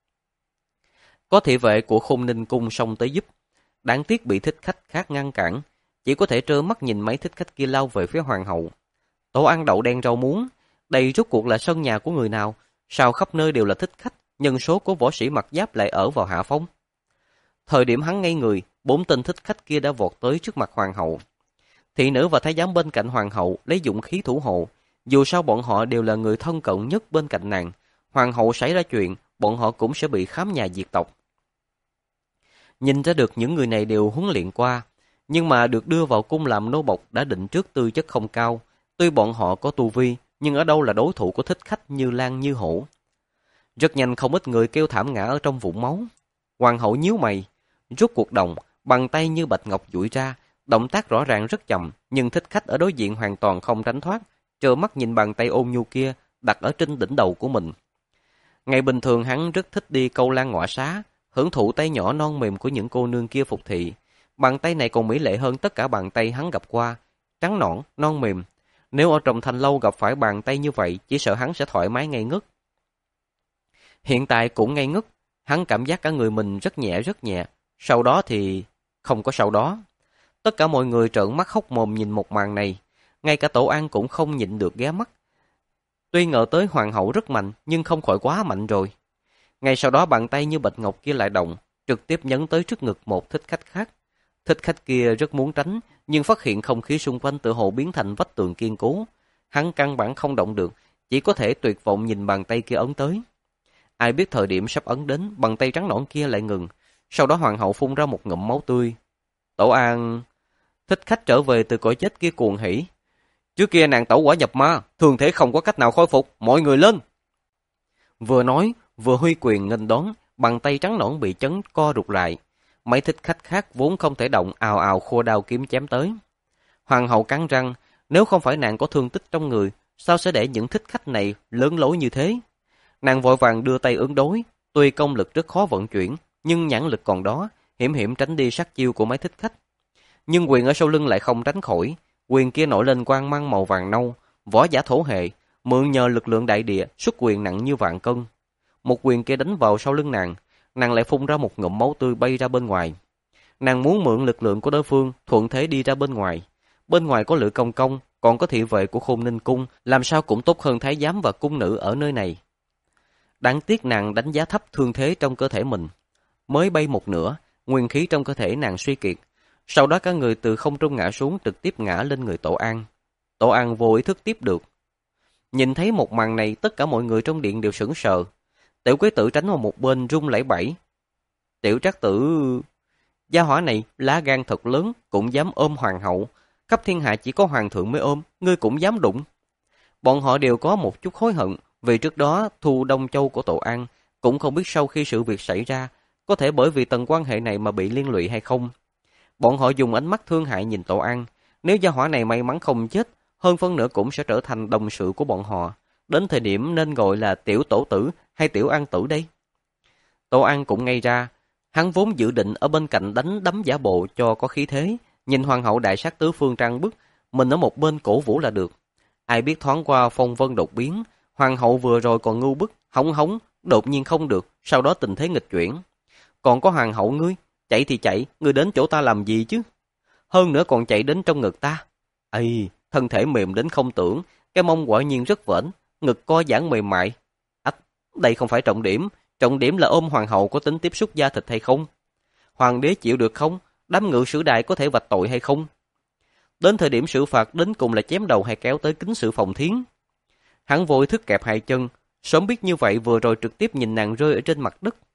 Có thị vệ của Khôn Ninh Cung xông tới giúp, đáng tiếc bị thích khách khác ngăn cản, chỉ có thể trơ mắt nhìn mấy thích khách kia lao về phía hoàng hậu. Tổ ăn đậu đen rau muống, đây rốt cuộc là sân nhà của người nào, sao khắp nơi đều là thích khách, nhân số của võ sĩ mặc giáp lại ở vào hạ phong. Thời điểm hắn ngây người, bốn tên thích khách kia đã vọt tới trước mặt hoàng hậu. Thị nữ và thái giám bên cạnh hoàng hậu lấy dụng khí thủ hộ, dù sao bọn họ đều là người thân cận nhất bên cạnh nàng, hoàng hậu xảy ra chuyện, bọn họ cũng sẽ bị khám nhà diệt tộc. Nhìn ra được những người này đều huấn luyện qua, nhưng mà được đưa vào cung làm nô bộc đã định trước tư chất không cao. Tuy bọn họ có tu vi, nhưng ở đâu là đối thủ của thích khách như lang như hổ. Rất nhanh không ít người kêu thảm ngã ở trong vũng máu. Hoàng hậu nhíu mày, rút cuộc đồng, bàn tay như bạch ngọc duỗi ra, động tác rõ ràng rất chậm, nhưng thích khách ở đối diện hoàn toàn không tránh thoát, trơ mắt nhìn bàn tay ôn nhu kia đặt ở trên đỉnh đầu của mình. Ngày bình thường hắn rất thích đi câu lan ngọa xá, hưởng thụ tay nhỏ non mềm của những cô nương kia phục thị. Bàn tay này còn mỹ lệ hơn tất cả bàn tay hắn gặp qua, trắng nõn, non mềm. Nếu ở trong thành lâu gặp phải bàn tay như vậy, chỉ sợ hắn sẽ thoải mái ngây ngất. Hiện tại cũng ngây ngất, hắn cảm giác cả người mình rất nhẹ rất nhẹ. Sau đó thì... không có sau đó. Tất cả mọi người trợn mắt hốc mồm nhìn một màn này. Ngay cả Tổ An cũng không nhịn được ghé mắt. Tuy ngờ tới hoàng hậu rất mạnh, nhưng không khỏi quá mạnh rồi. Ngay sau đó bàn tay như bạch ngọc kia lại động, trực tiếp nhấn tới trước ngực một thích khách khác. Thích khách kia rất muốn tránh, nhưng phát hiện không khí xung quanh tự hồ biến thành vách tường kiên cố. Hắn căn bản không động được, chỉ có thể tuyệt vọng nhìn bàn tay kia ấn tới. Ai biết thời điểm sắp ấn đến, bàn tay trắng nõn kia lại ngừng. Sau đó hoàng hậu phun ra một ngụm máu tươi. Tổ An... Thích khách trở về từ cõi chết kia cuồng hỉ. Trước kia nàng tẩu quả nhập ma, thường thể không có cách nào khôi phục, mọi người lên. Vừa nói, vừa huy quyền nghênh đón, bàn tay trắng nõn bị chấn co rụt lại. Mấy thích khách khác vốn không thể động, ào ào khua đao kiếm chém tới. Hoàng hậu cắn răng, nếu không phải nàng có thương tích trong người, sao sẽ để những thích khách này lớn lối như thế? Nàng vội vàng đưa tay ứng đối, tuy công lực rất khó vận chuyển, nhưng nhãn lực còn đó, hiểm hiểm tránh đi sát chiêu của mấy thích khách. Nhưng quyền ở sau lưng lại không tránh khỏi, quyền kia nổi lên quang mang màu vàng nâu, võ giả thổ hệ, mượn nhờ lực lượng đại địa, xuất quyền nặng như vạn cân. Một quyền kia đánh vào sau lưng nàng, nàng lại phun ra một ngụm máu tươi bay ra bên ngoài. Nàng muốn mượn lực lượng của đối phương, thuận thế đi ra bên ngoài. Bên ngoài có Lữ Công Công, còn có thị vệ của Khôn Ninh Cung, làm sao cũng tốt hơn thái giám và cung nữ ở nơi này. Đáng tiếc nàng đánh giá thấp thương thế trong cơ thể mình. Mới bay một nửa, nguyên khí trong cơ thể nàng suy kiệt. Sau đó cả người từ không trung ngã xuống trực tiếp ngã lên người Tổ An. Tổ An vô ý thức tiếp được. Nhìn thấy một màn này, tất cả mọi người trong điện đều sững sờ. Tiểu Quế Tử tránh vào một bên run lẩy bẩy. Tiểu Trác Tử... Gia hỏa này lá gan thật lớn, cũng dám ôm hoàng hậu. Khắp thiên hạ chỉ có hoàng thượng mới ôm, ngươi cũng dám đụng. Bọn họ đều có một chút hối hận, vì trước đó thu Đông Châu của Tổ An, cũng không biết sau khi sự việc xảy ra, có thể bởi vì tầng quan hệ này mà bị liên lụy hay không. Bọn họ dùng ánh mắt thương hại nhìn Tổ An, nếu gia hỏa này may mắn không chết, hơn phân nửa cũng sẽ trở thành đồng sự của bọn họ. Đến thời điểm nên gọi là tiểu tổ tử hay tiểu an tử đây. Tổ An cũng ngây ra, hắn vốn dự định ở bên cạnh đánh đấm giả bộ cho có khí thế, nhìn hoàng hậu đại sát tứ phương trang bức, mình ở một bên cổ vũ là được. Ai biết thoáng qua phong vân đột biến, hoàng hậu vừa rồi còn ngu bức, hống hống, đột nhiên không được, sau đó tình thế nghịch chuyển. Còn có hoàng hậu ngươi, chạy thì chạy, ngươi đến chỗ ta làm gì chứ? Hơn nữa còn chạy đến trong ngực ta. Ây, thân thể mềm đến không tưởng, cái mông quả nhiên rất vểnh, ngực co giãn mềm mại. Ách, đây không phải trọng điểm, trọng điểm là ôm hoàng hậu có tính tiếp xúc da thịt hay không? Hoàng đế chịu được không? Đám ngự sử đại có thể vạch tội hay không? Đến thời điểm xử phạt đến cùng là chém đầu hay kéo tới kính sự phòng thiến. Hắn vô ý thức kẹp hai chân, sớm biết như vậy vừa rồi trực tiếp nhìn nàng rơi ở trên mặt đất.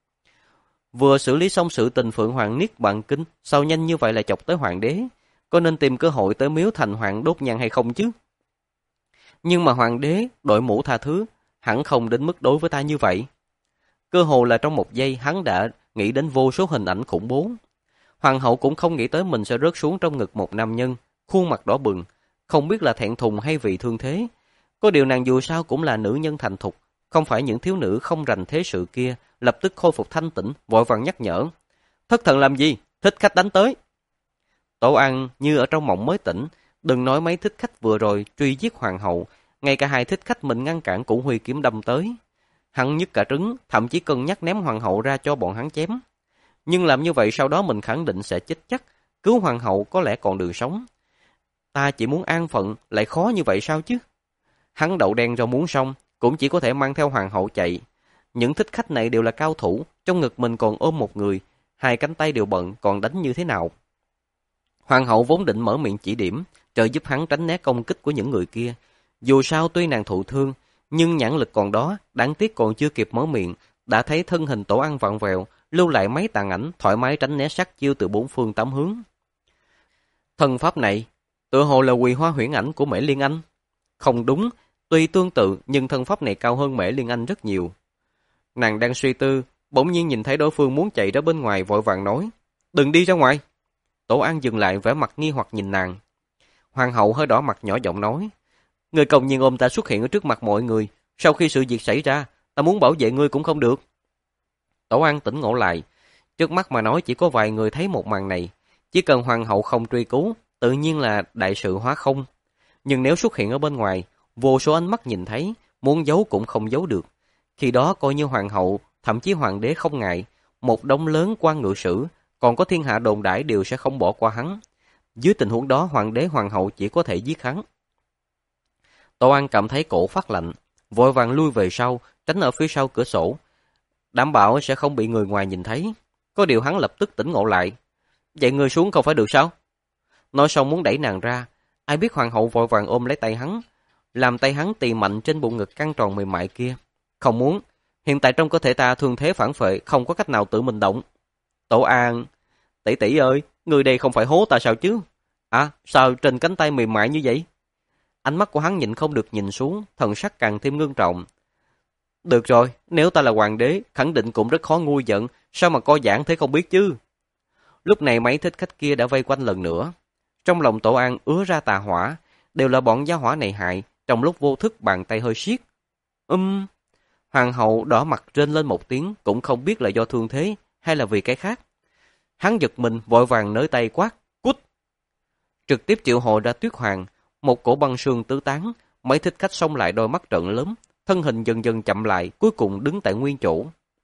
Vừa xử lý xong sự tình Phượng Hoàng Niết Bàn Kinh, sao nhanh như vậy là chọc tới hoàng đế? Có nên tìm cơ hội tới miếu thành hoàng đốt nhang hay không chứ? Nhưng mà hoàng đế, đội mũ tha thứ, hẳn không đến mức đối với ta như vậy. Cơ hồ là trong một giây hắn đã nghĩ đến vô số hình ảnh khủng bố. Hoàng hậu cũng không nghĩ tới mình sẽ rớt xuống trong ngực một nam nhân, khuôn mặt đỏ bừng, không biết là thẹn thùng hay vì thương thế. Có điều nàng dù sao cũng là nữ nhân thành thục, không phải những thiếu nữ không rành thế sự kia, lập tức khôi phục thanh tĩnh, vội vàng nhắc nhở. Thất thần làm gì? Thích khách đánh tới. Tổ An như ở trong mộng mới tỉnh, đừng nói mấy thích khách vừa rồi truy giết hoàng hậu, ngay cả hai thích khách mình ngăn cản cũng huy kiếm đâm tới. Hắn nhức cả trứng, thậm chí cân nhắc ném hoàng hậu ra cho bọn hắn chém. Nhưng làm như vậy sau đó mình khẳng định sẽ chết chắc, cứu hoàng hậu có lẽ còn đường sống. Ta chỉ muốn an phận, lại khó như vậy sao chứ? Hắn đậu đen rau muống xong, cũng chỉ có thể mang theo hoàng hậu chạy. Những thích khách này đều là cao thủ, trong ngực mình còn ôm một người, hai cánh tay đều bận, còn đánh như thế nào? Hoàng hậu vốn định mở miệng chỉ điểm, trợ giúp hắn tránh né công kích của những người kia. Dù sao tuy nàng thụ thương, nhưng nhãn lực còn đó, đáng tiếc còn chưa kịp mở miệng, đã thấy thân hình Tổ An vặn vẹo, lưu lại mấy tàn ảnh thoải mái tránh né sát chiêu từ bốn phương tám hướng. Thân pháp này, tựa hồ là Quỳ Hoa Huyễn Ảnh của Mễ Liên Anh. Không đúng, tuy tương tự nhưng thân pháp này cao hơn Mễ Liên Anh rất nhiều. Nàng đang suy tư, bỗng nhiên nhìn thấy đối phương muốn chạy ra bên ngoài, vội vàng nói: "Đừng đi ra ngoài." Tổ An dừng lại, vẻ mặt nghi hoặc nhìn nàng. Hoàng hậu hơi đỏ mặt, nhỏ giọng nói: "Người công nhiên ôm ta xuất hiện ở trước mặt mọi người, sau khi sự việc xảy ra, ta muốn bảo vệ ngươi cũng không được." Tổ An tỉnh ngộ lại, trước mắt mà nói chỉ có vài người thấy một màn này, chỉ cần hoàng hậu không truy cứu, tự nhiên là đại sự hóa không. Nhưng nếu xuất hiện ở bên ngoài, vô số ánh mắt nhìn thấy, muốn giấu cũng không giấu được. Khi đó coi như hoàng hậu, thậm chí hoàng đế không ngại, một đống lớn quan ngự sử, còn có thiên hạ đồn đãi đều sẽ không bỏ qua hắn. Dưới tình huống đó, hoàng đế hoàng hậu chỉ có thể giết hắn. Tô An cảm thấy cổ phát lạnh, vội vàng lui về sau, tránh ở phía sau cửa sổ, đảm bảo sẽ không bị người ngoài nhìn thấy. Có điều hắn lập tức tỉnh ngộ lại. "Vậy ngươi xuống không phải được sao?" Nói xong muốn đẩy nàng ra, ai biết hoàng hậu vội vàng ôm lấy tay hắn, làm tay hắn tì mạnh trên bụng ngực căng tròn mềm mại kia. "Không muốn, hiện tại trong cơ thể ta thương thế phản phệ, không có cách nào tự mình động." "Tổ An, tỷ tỷ ơi, người đây không phải hố ta sao chứ?" "À, sao trên cánh tay mềm mại như vậy?" Ánh mắt của hắn nhịn không được nhìn xuống, thần sắc càng thêm ngưng trọng. "Được rồi, nếu ta là hoàng đế, khẳng định cũng rất khó nguôi giận, sao mà co giãn thế không biết chứ." Lúc này mấy thích khách kia đã vây quanh lần nữa. Trong lòng Tổ An ứa ra tà hỏa, đều là bọn gia hỏa này hại, trong lúc vô thức bàn tay hơi siết. Um, Hoàng hậu đỏ mặt rên lên một tiếng, cũng không biết là do thương thế hay là vì cái khác. Hắn giật mình vội vàng nới tay quát: "Cút!" Trực tiếp triệu hồi ra Tuyết Hoàng, một cổ băng sương tứ tán, mấy thích khách xông lại, đôi mắt trợn lớn, thân hình dần dần chậm lại, cuối cùng đứng tại nguyên chỗ.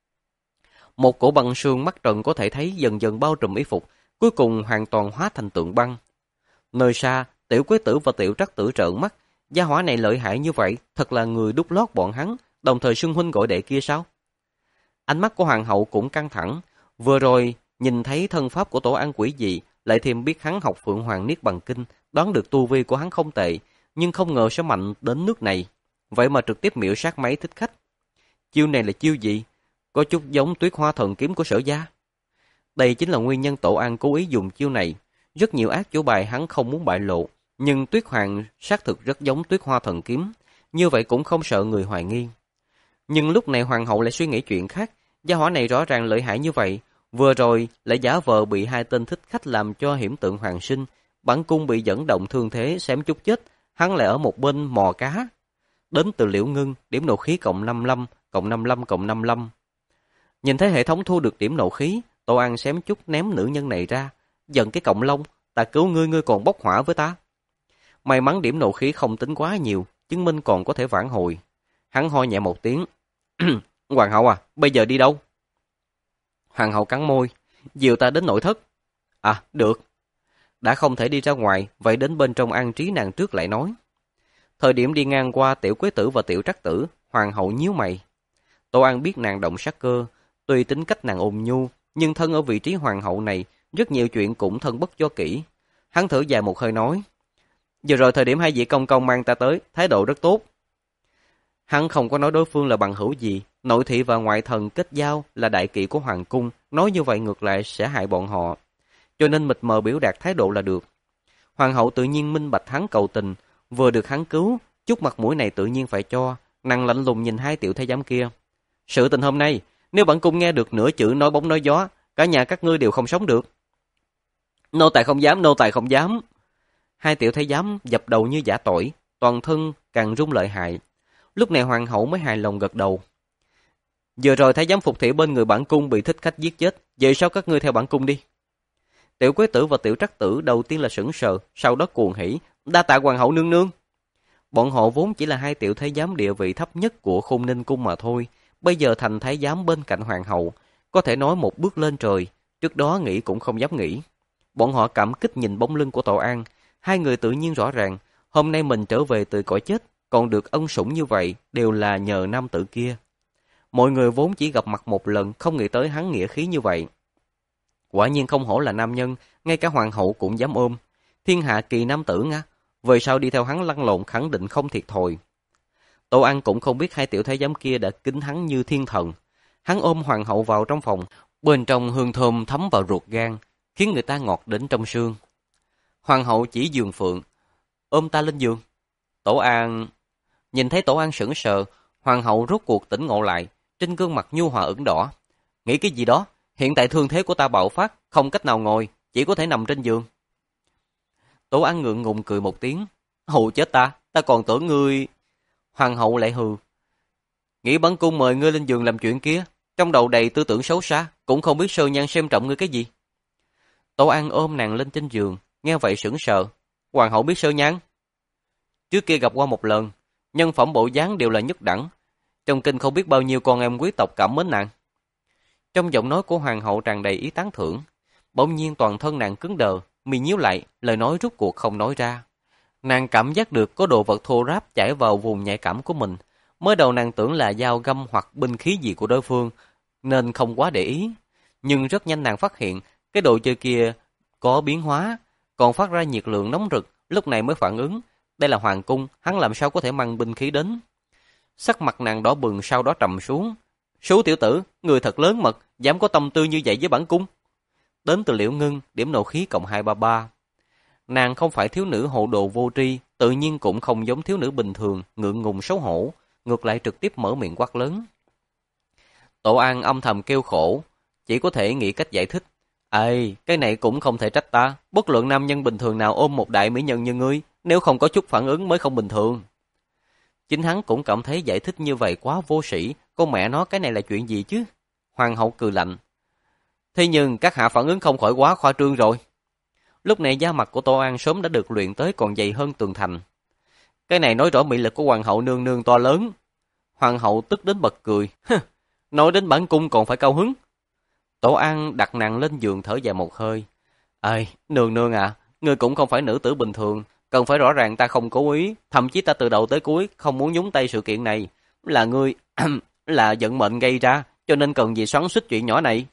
Một cổ băng sương mắt trần có thể thấy dần dần bao trùm y phục, cuối cùng hoàn toàn hóa thành tượng băng. Nơi xa, Tiểu Quế Tử và Tiểu Trắc Tử trợn mắt, gia hỏa này lợi hại như vậy, thật là người đúc lót bọn hắn, đồng thời xưng huynh gọi đệ kia sao? Ánh mắt của hoàng hậu cũng căng thẳng, vừa rồi nhìn thấy thân pháp của Tổ An quỷ dị, lại thêm biết hắn học Phượng Hoàng Niết Bàn Kinh, đoán được tu vi của hắn không tệ, nhưng không ngờ sẽ mạnh đến nước này, vậy mà trực tiếp miểu sát mấy thích khách. Chiêu này là chiêu gì? Có chút giống Tuyết Hoa Thần Kiếm của Sở Gia. Đây chính là nguyên nhân Tổ An cố ý dùng chiêu này. Rất nhiều ác chủ bài hắn không muốn bại lộ, nhưng Tuyết Hoàng xác thực rất giống Tuyết Hoa Thần Kiếm, như vậy cũng không sợ người hoài nghi. Nhưng lúc này hoàng hậu lại suy nghĩ chuyện khác, gia hỏa này rõ ràng lợi hại như vậy, vừa rồi lại giả vờ bị hai tên thích khách làm cho hiểm tượng hoàng sinh, bắn cung bị dẫn động thương thế xém chút chết, hắn lại ở một bên mò cá. Đến từ Liễu Ngưng, điểm nộ khí cộng năm mươi lăm, cộng năm mươi lăm, cộng năm mươi lăm. Nhìn thấy hệ thống thu được điểm nộ khí, Tô An xém chút ném nữ nhân này ra, giận cái cộng lông, ta cứu ngươi, ngươi còn bốc hỏa với ta. May mắn điểm nộ khí không tính quá nhiều, chứng minh còn có thể vãn hồi. Hắn ho nhẹ một tiếng. Hoàng hậu à, bây giờ đi đâu? Hoàng hậu cắn môi, dìu ta đến nội thất. À, được. Đã không thể đi ra ngoài, vậy đến bên trong an trí nàng trước lại nói. Thời điểm đi ngang qua Tiểu Quế Tử và Tiểu Trắc Tử, hoàng hậu nhíu mày. Tô An biết nàng động sát cơ, tuy tính cách nàng ôn nhu, nhưng thân ở vị trí hoàng hậu này, rất nhiều chuyện cũng thân bất do kỹ. Hắn thở dài một hơi nói, giờ rồi thời điểm hai vị công công mang ta tới, thái độ rất tốt. Hắn không có nói đối phương là bằng hữu gì, nội thị và ngoại thần kết giao là đại kỵ của hoàng cung, nói như vậy ngược lại sẽ hại bọn họ. Cho nên mịt mờ biểu đạt thái độ là được. Hoàng hậu tự nhiên minh bạch hắn cầu tình, vừa được hắn cứu, chút mặt mũi này tự nhiên phải cho. Nàng lạnh lùng nhìn hai tiểu thái giám kia. Sự tình hôm nay, nếu bản cung nghe được nửa chữ nói bóng nói gió, cả nhà các ngươi đều không sống được. Nô tài không dám, nô tài không dám. Hai tiểu thái giám dập đầu như giả tỏi, toàn thân càng rung lợi hại. Lúc này hoàng hậu mới hài lòng gật đầu. Giờ rồi thái giám phục thị bên người bản cung bị thích khách giết chết, vậy sao các ngươi theo bản cung đi? Tiểu Quế Tử và Tiểu Trắc Tử đầu tiên là sững sờ, sau đó cuồng hỉ, đa tạ hoàng hậu nương nương. Bọn họ vốn chỉ là hai tiểu thái giám địa vị thấp nhất của Khôn Ninh cung mà thôi, bây giờ thành thái giám bên cạnh hoàng hậu, có thể nói một bước lên trời, trước đó nghĩ cũng không dám nghĩ. Bọn họ cảm kích nhìn bóng lưng của Tổ An, hai người tự nhiên rõ ràng, hôm nay mình trở về từ cõi chết, còn được ân sủng như vậy, đều là nhờ nam tử kia. Mọi người vốn chỉ gặp mặt một lần, không nghĩ tới hắn nghĩa khí như vậy. Quả nhiên không hổ là nam nhân, ngay cả hoàng hậu cũng dám ôm. Thiên hạ kỳ nam tử nga, về sau đi theo hắn lăn lộn khẳng định không thiệt thòi. Tổ An cũng không biết hai tiểu thái giám kia đã kính hắn như thiên thần. Hắn ôm hoàng hậu vào trong phòng, bên trong hương thơm thấm vào ruột gan, khiến người ta ngọt đến trong xương. Hoàng hậu chỉ giường phượng, ôm ta lên giường. Tổ An... Nhìn thấy Tổ An sững sờ, hoàng hậu rốt cuộc tỉnh ngộ lại, trên gương mặt nhu hòa ửng đỏ. Nghĩ cái gì đó, hiện tại thương thế của ta bạo phát, không cách nào ngồi, chỉ có thể nằm trên giường. Tổ An ngượng ngùng cười một tiếng. Hù chết ta, ta còn tưởng ngươi... Hoàng hậu lại hừ. Nghĩ bắn cung mời ngươi lên giường làm chuyện kia, trong đầu đầy tư tưởng xấu xa, cũng không biết Sơ Nhan xem trọng ngươi cái gì. Tổ An ôm nàng lên trên giường, nghe vậy sững sờ. Hoàng hậu biết Sơ Nhan? Trước kia gặp qua một lần, nhân phẩm bộ dáng đều là nhất đẳng. Trong kinh không biết bao nhiêu con em quý tộc cảm mến nàng. Trong giọng nói của hoàng hậu tràn đầy ý tán thưởng. Bỗng nhiên toàn thân nàng cứng đờ, mi nhíu lại, lời nói rút cuộc không nói ra. Nàng cảm giác được có đồ vật thô ráp chảy vào vùng nhạy cảm của mình. Mới đầu nàng tưởng là dao găm hoặc binh khí gì của đối phương, nên không quá để ý. Nhưng rất nhanh nàng phát hiện, cái đồ chơi kia có biến hóa, còn phát ra nhiệt lượng nóng rực, lúc này mới phản ứng. Đây là hoàng cung, hắn làm sao có thể mang binh khí đến. Sắc mặt nàng đỏ bừng, sau đó trầm xuống. Số tiểu tử, người thật lớn mật, dám có tâm tư như vậy với bản cung. Đến từ Liễu Ngưng, điểm nộ khí cộng hai ba ba. Nàng không phải thiếu nữ hồ đồ vô tri, tự nhiên cũng không giống thiếu nữ bình thường, ngượng ngùng xấu hổ, ngược lại trực tiếp mở miệng quát lớn. Tổ An âm thầm kêu khổ, chỉ có thể nghĩ cách giải thích. Ê, cái này cũng không thể trách ta, bất luận nam nhân bình thường nào ôm một đại mỹ nhân như ngươi, nếu không có chút phản ứng mới không bình thường. Chính hắn cũng cảm thấy giải thích như vậy quá vô sĩ, con mẹ nó cái này là chuyện gì chứ? Hoàng hậu cười lạnh. Thế nhưng các hạ phản ứng không khỏi quá khoa trương rồi. Lúc này da mặt của Tô An sớm đã được luyện tới còn dày hơn tường thành. Cái này nói rõ mỹ lực của hoàng hậu nương nương to lớn. Hoàng hậu tức đến bật cười. Nói đến bản cung còn phải cao hứng. Tổ An đặt nàng lên giường thở dài một hơi. Ê, nương nương à, ngươi cũng không phải nữ tử bình thường, cần phải rõ ràng ta không cố ý, thậm chí ta từ đầu tới cuối không muốn nhúng tay sự kiện này. Là ngươi, là vận mệnh gây ra, cho nên cần gì xoắn xuýt chuyện nhỏ này.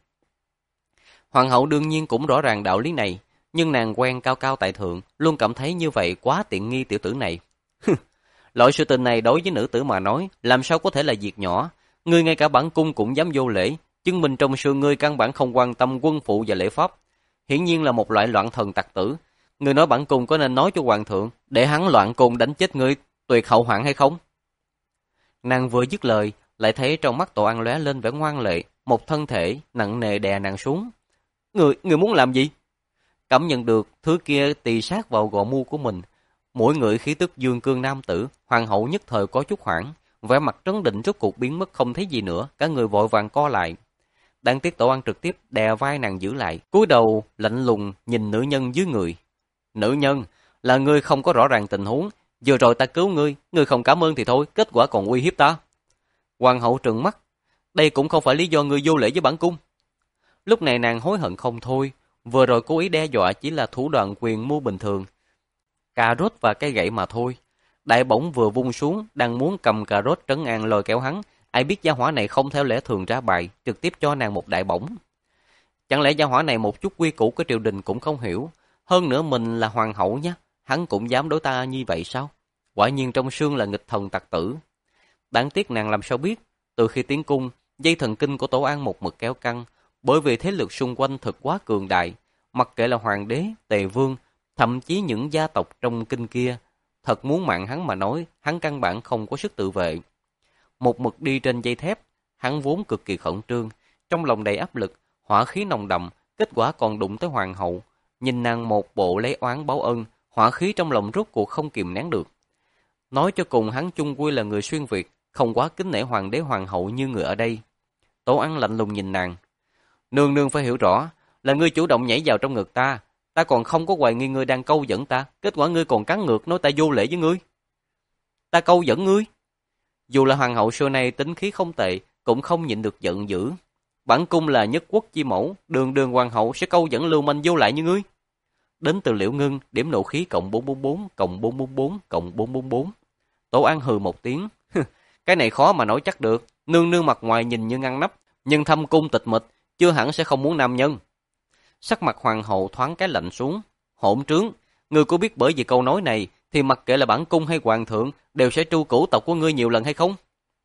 Hoàng hậu đương nhiên cũng rõ ràng đạo lý này, nhưng nàng quen cao cao tại thượng, luôn cảm thấy như vậy quá tiện nghi tiểu tử này. Loại sự tình này đối với nữ tử mà nói, làm sao có thể là việc nhỏ. Ngươi ngay cả bản cung cũng dám vô lễ, chứng minh trong xương ngươi căn bản không quan tâm quân phụ và lễ pháp. Hiển nhiên là một loại loạn thần tặc tử. Ngươi nói bản cung có nên nói cho hoàng thượng, để hắn loạn cung đánh chết ngươi, tuyệt hậu hoạn hay không? Nàng vừa dứt lời, lại thấy trong mắt Tổ An lóe lên vẻ ngoan lệ, một thân thể nặng nề đè nàng xuống. Ngươi, ngươi muốn làm gì? Cảm nhận được thứ kia tì sát vào gò mu của mình, mỗi người khí tức dương cương nam tử, hoàng hậu nhất thời có chút hoảng, vẻ mặt trấn định rốt cuộc biến mất không thấy gì nữa, cả người vội vàng co lại. Đáng tiếc Tổ An trực tiếp đè vai nàng giữ lại, cúi đầu lạnh lùng nhìn nữ nhân dưới người. Nữ nhân, là ngươi không có rõ ràng tình huống, vừa rồi ta cứu ngươi, ngươi không cảm ơn thì thôi, kết quả còn uy hiếp ta. Hoàng hậu trừng mắt, đây cũng không phải lý do ngươi vô lễ với bản cung. Lúc này nàng hối hận không thôi, vừa rồi cố ý đe dọa chỉ là thủ đoạn quyền mưu bình thường. Cà rốt và cây gậy mà thôi. Đại bổng vừa vung xuống, đang muốn cầm cà rốt trấn an lôi kéo hắn, ai biết gia hỏa này không theo lẽ thường ra bài, trực tiếp cho nàng một đại bổng. Chẳng lẽ gia hỏa này một chút quy củ của triều đình cũng không hiểu? Hơn nữa mình là hoàng hậu nhá, hắn cũng dám đối ta như vậy sao? Quả nhiên trong xương là nghịch thần tặc tử. Đáng tiếc nàng làm sao biết, từ khi tiến cung, dây thần kinh của Tổ An một mực kéo căng, bởi vì thế lực xung quanh thực quá cường đại, mặc kệ là hoàng đế, tề vương, thậm chí những gia tộc trong kinh kia, thật muốn mạng hắn mà nói, hắn căn bản không có sức tự vệ. Một mực đi trên dây thép, hắn vốn cực kỳ khẩn trương, trong lòng đầy áp lực, hỏa khí nồng đậm, kết quả còn đụng tới hoàng hậu, nhìn nàng một bộ lấy oán báo ân, hỏa khí trong lòng rốt cuộc không kìm nén được. Nói cho cùng hắn chung quy là người xuyên Việt, không quá kính nể hoàng đế hoàng hậu như người ở đây. Tổ An lạnh lùng nhìn nàng. Nương nương phải hiểu rõ, là ngươi chủ động nhảy vào trong ngực ta. Ta còn không có hoài nghi ngươi đang câu dẫn ta, kết quả ngươi còn cắn ngược nói ta vô lễ với ngươi. Ta câu dẫn ngươi? Dù là hoàng hậu xưa nay tính khí không tệ, cũng không nhịn được giận dữ. Bản cung là nhất quốc chi mẫu, đường đường hoàng hậu sẽ câu dẫn lưu manh vô lại như ngươi. Đến từ Liễu Ngưng, điểm nộ khí cộng bốn bốn bốn, cộng bốn bốn bốn, cộng bốn bốn bốn. Tổ An hừ một tiếng. Cái này khó mà nói chắc được. Nương nương mặt ngoài nhìn như ngăn nắp, nhưng thâm cung tịch mịch, chưa hẳn sẽ không muốn nam nhân. Sắc mặt hoàng hậu thoáng cái lạnh xuống. Hỗn trướng, ngươi có biết bởi vì câu nói này, thì mặc kệ là bản cung hay hoàng thượng, đều sẽ tru cửu tộc của ngươi nhiều lần hay không?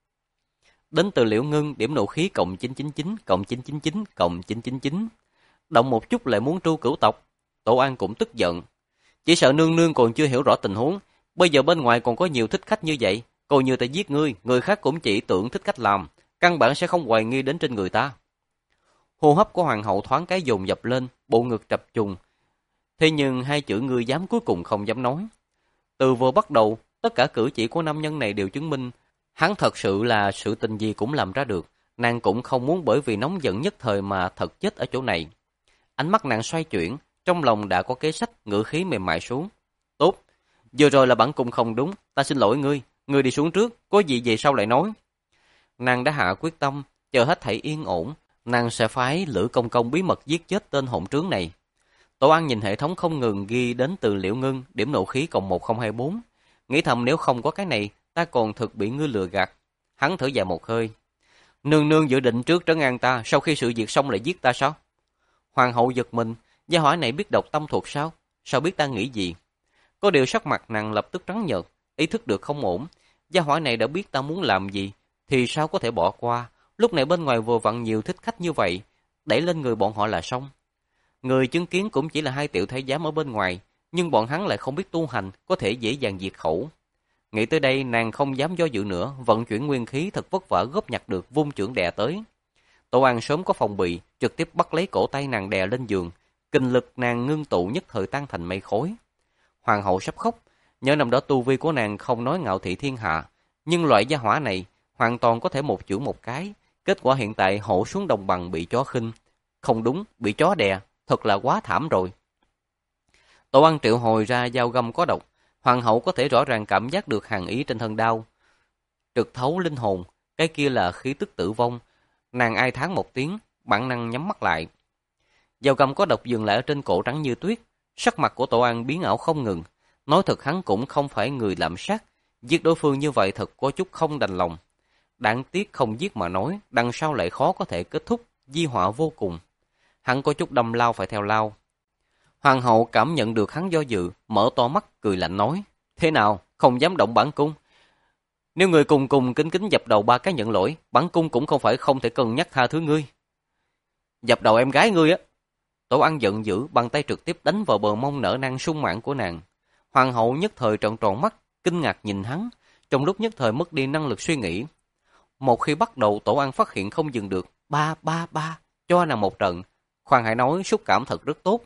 Đến từ Liễu Ngưng, điểm nộ khí cộng chín chín chín, cộng chín chín chín, cộng chín chín chín. Động một chút lại muốn tru cửu tộc. Tổ An cũng tức giận. Chỉ sợ nương nương còn chưa hiểu rõ tình huống. Bây giờ bên ngoài còn có nhiều thích khách như vậy. Coi như ta giết ngươi, người khác cũng chỉ tưởng thích cách làm. Căn bản sẽ không hoài nghi đến trên người ta. Hô hấp của hoàng hậu thoáng cái dồn dập lên, bộ ngực trập trùng. Thế nhưng hai chữ ngươi dám cuối cùng không dám nói. Từ vừa bắt đầu, tất cả cử chỉ của nam nhân này đều chứng minh hắn thật sự là sự tình gì cũng làm ra được. Nàng cũng không muốn bởi vì nóng giận nhất thời mà thật chết ở chỗ này. Ánh mắt nàng xoay chuyển, trong lòng đã có kế sách, ngữ khí mềm mại xuống. Tốt, vừa rồi là bản cung không đúng, ta xin lỗi ngươi, ngươi đi xuống trước, có gì về sau lại nói. Nàng đã hạ quyết tâm, chờ hết thảy yên ổn, nàng sẽ phái Lữ Công Công bí mật giết chết tên hỗn trướng này. Tổ An nhìn hệ thống không ngừng ghi đến từ Liễu Ngưng, điểm nộ khí cộng một không hai bốn. Nghĩ thầm nếu không có cái này, ta còn thực bị ngươi lừa gạt. Hắn thở dài một hơi. Nương nương dự định trước trấn an ta, sau khi sự việc xong lại giết ta sao? Hoàng hậu giật mình, gia hỏa này biết đọc tâm thuật sao? Sao biết ta nghĩ gì? Có điều sắc mặt nàng lập tức trắng nhợt, ý thức được không ổn. Gia hỏa này đã biết ta muốn làm gì, thì sao có thể bỏ qua? Lúc này bên ngoài vừa vặn nhiều thích khách như vậy, đẩy lên người bọn họ là xong. Người chứng kiến cũng chỉ là hai tiểu thái giám ở bên ngoài, nhưng bọn hắn lại không biết tu hành, có thể dễ dàng diệt khẩu. Nghĩ tới đây, nàng không dám do dự nữa, vận chuyển nguyên khí thật vất vả góp nhặt được, vung chưởng đè tới. Tổ An sớm có phòng bị, trực tiếp bắt lấy cổ tay nàng đè lên giường, kinh lực nàng ngưng tụ nhất thời tan thành mây khói. Hoàng hậu sắp khóc, nhớ năm đó tu vi của nàng không nói ngạo thị thiên hạ, nhưng loại gia hỏa này hoàn toàn có thể một chưởng một cái. Kết quả hiện tại hổ xuống đồng bằng bị chó khinh, không đúng, bị chó đè, thật là quá thảm rồi. Tổ An triệu hồi ra dao găm có độc, hoàng hậu có thể rõ ràng cảm giác được hàn ý trên thân đao, trực thấu linh hồn, cái kia là khí tức tử vong. Nàng ai thán một tiếng, bản năng nhắm mắt lại. Dao găm có độc dừng lại ở trên cổ trắng như tuyết, sắc mặt của Tổ An biến ảo không ngừng. Nói thật hắn cũng không phải người lạm sát, giết đối phương như vậy thật có chút không đành lòng. Đáng tiếc không giết mà nói, đằng sau lại khó có thể kết thúc, di họa vô cùng. Hắn có chút đâm lao phải theo lao. Hoàng hậu cảm nhận được hắn do dự, mở to mắt cười lạnh nói: Thế nào, không dám động bản cung? Nếu người cùng cùng kính kính dập đầu ba cái nhận lỗi, bản cung cũng không phải không thể cân nhắc tha thứ ngươi. Dập đầu em gái ngươi á! Tổ An giận dữ, bàn tay trực tiếp đánh vào bờ mông nở nang sung mãn của nàng. Hoàng hậu nhất thời trợn tròn mắt, kinh ngạc nhìn hắn, trong lúc nhất thời mất đi năng lực suy nghĩ. Một khi bắt đầu, Tổ An phát hiện không dừng được, ba ba ba, cho nàng một trận. Khoan hãy nói, xúc cảm thật rất tốt.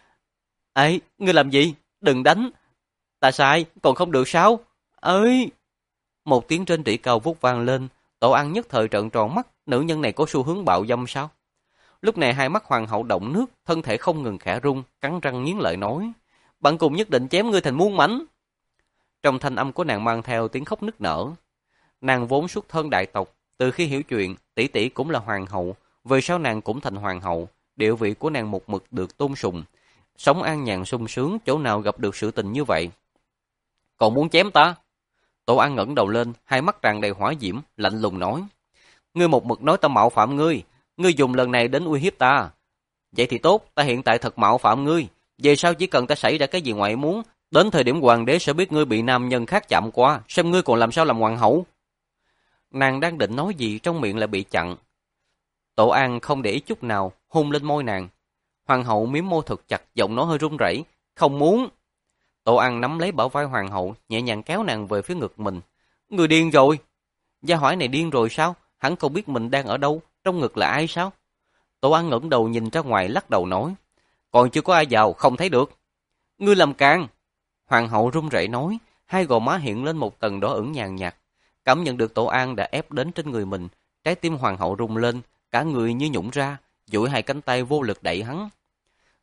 Ê, ngươi làm gì? Đừng đánh! Ta sai, còn không được sao? Ơi! Một tiếng trên trĩ cao vút vang lên, Tổ An nhất thời trợn tròn mắt, nữ nhân này có xu hướng bạo dâm sao? Lúc này hai mắt hoàng hậu động nước, thân thể không ngừng khẽ rung, cắn răng nghiến lợi nói: Bạn cùng nhất định chém ngươi thành muôn mảnh. Trong thanh âm của nàng mang theo tiếng khóc nức nở. Nàng vốn xuất thân đại tộc, từ khi hiểu chuyện, tỷ tỷ cũng là hoàng hậu, về sau nàng cũng thành hoàng hậu, địa vị của nàng một mực được tôn sùng, sống an nhàn sung sướng, chỗ nào gặp được sự tình như vậy. Còn muốn chém ta? Tổ An ngẩng đầu lên, hai mắt tràn đầy hỏa diễm, lạnh lùng nói: Ngươi một mực nói ta mạo phạm ngươi, ngươi dùng lần này đến uy hiếp ta. Vậy thì tốt, ta hiện tại thật mạo phạm ngươi, về sau chỉ cần ta xảy ra cái gì ngoại muốn, đến thời điểm hoàng đế sẽ biết ngươi bị nam nhân khác chạm qua, xem ngươi còn làm sao làm hoàng hậu. Nàng đang định nói gì trong miệng lại bị chặn. Tổ An không để ý chút nào, hôn lên môi nàng. Hoàng hậu miếm môi thật chặt, giọng nói hơi run rẩy, không muốn. Tổ An nắm lấy bả vai hoàng hậu, nhẹ nhàng kéo nàng về phía ngực mình. Người điên rồi. Gia hỏa này điên rồi sao? Hắn không biết mình đang ở đâu, trong ngực là ai sao? Tổ An ngẩng đầu nhìn ra ngoài, lắc đầu nói: Còn chưa có ai vào, không thấy được. Ngươi làm càng. Hoàng hậu run rẩy nói, hai gò má hiện lên một tầng đỏ ửng nhàn nhạt. Cảm nhận được Tổ An đã ép đến trên người mình, trái tim hoàng hậu rung lên, cả người như nhũn ra, duỗi hai cánh tay vô lực đẩy hắn.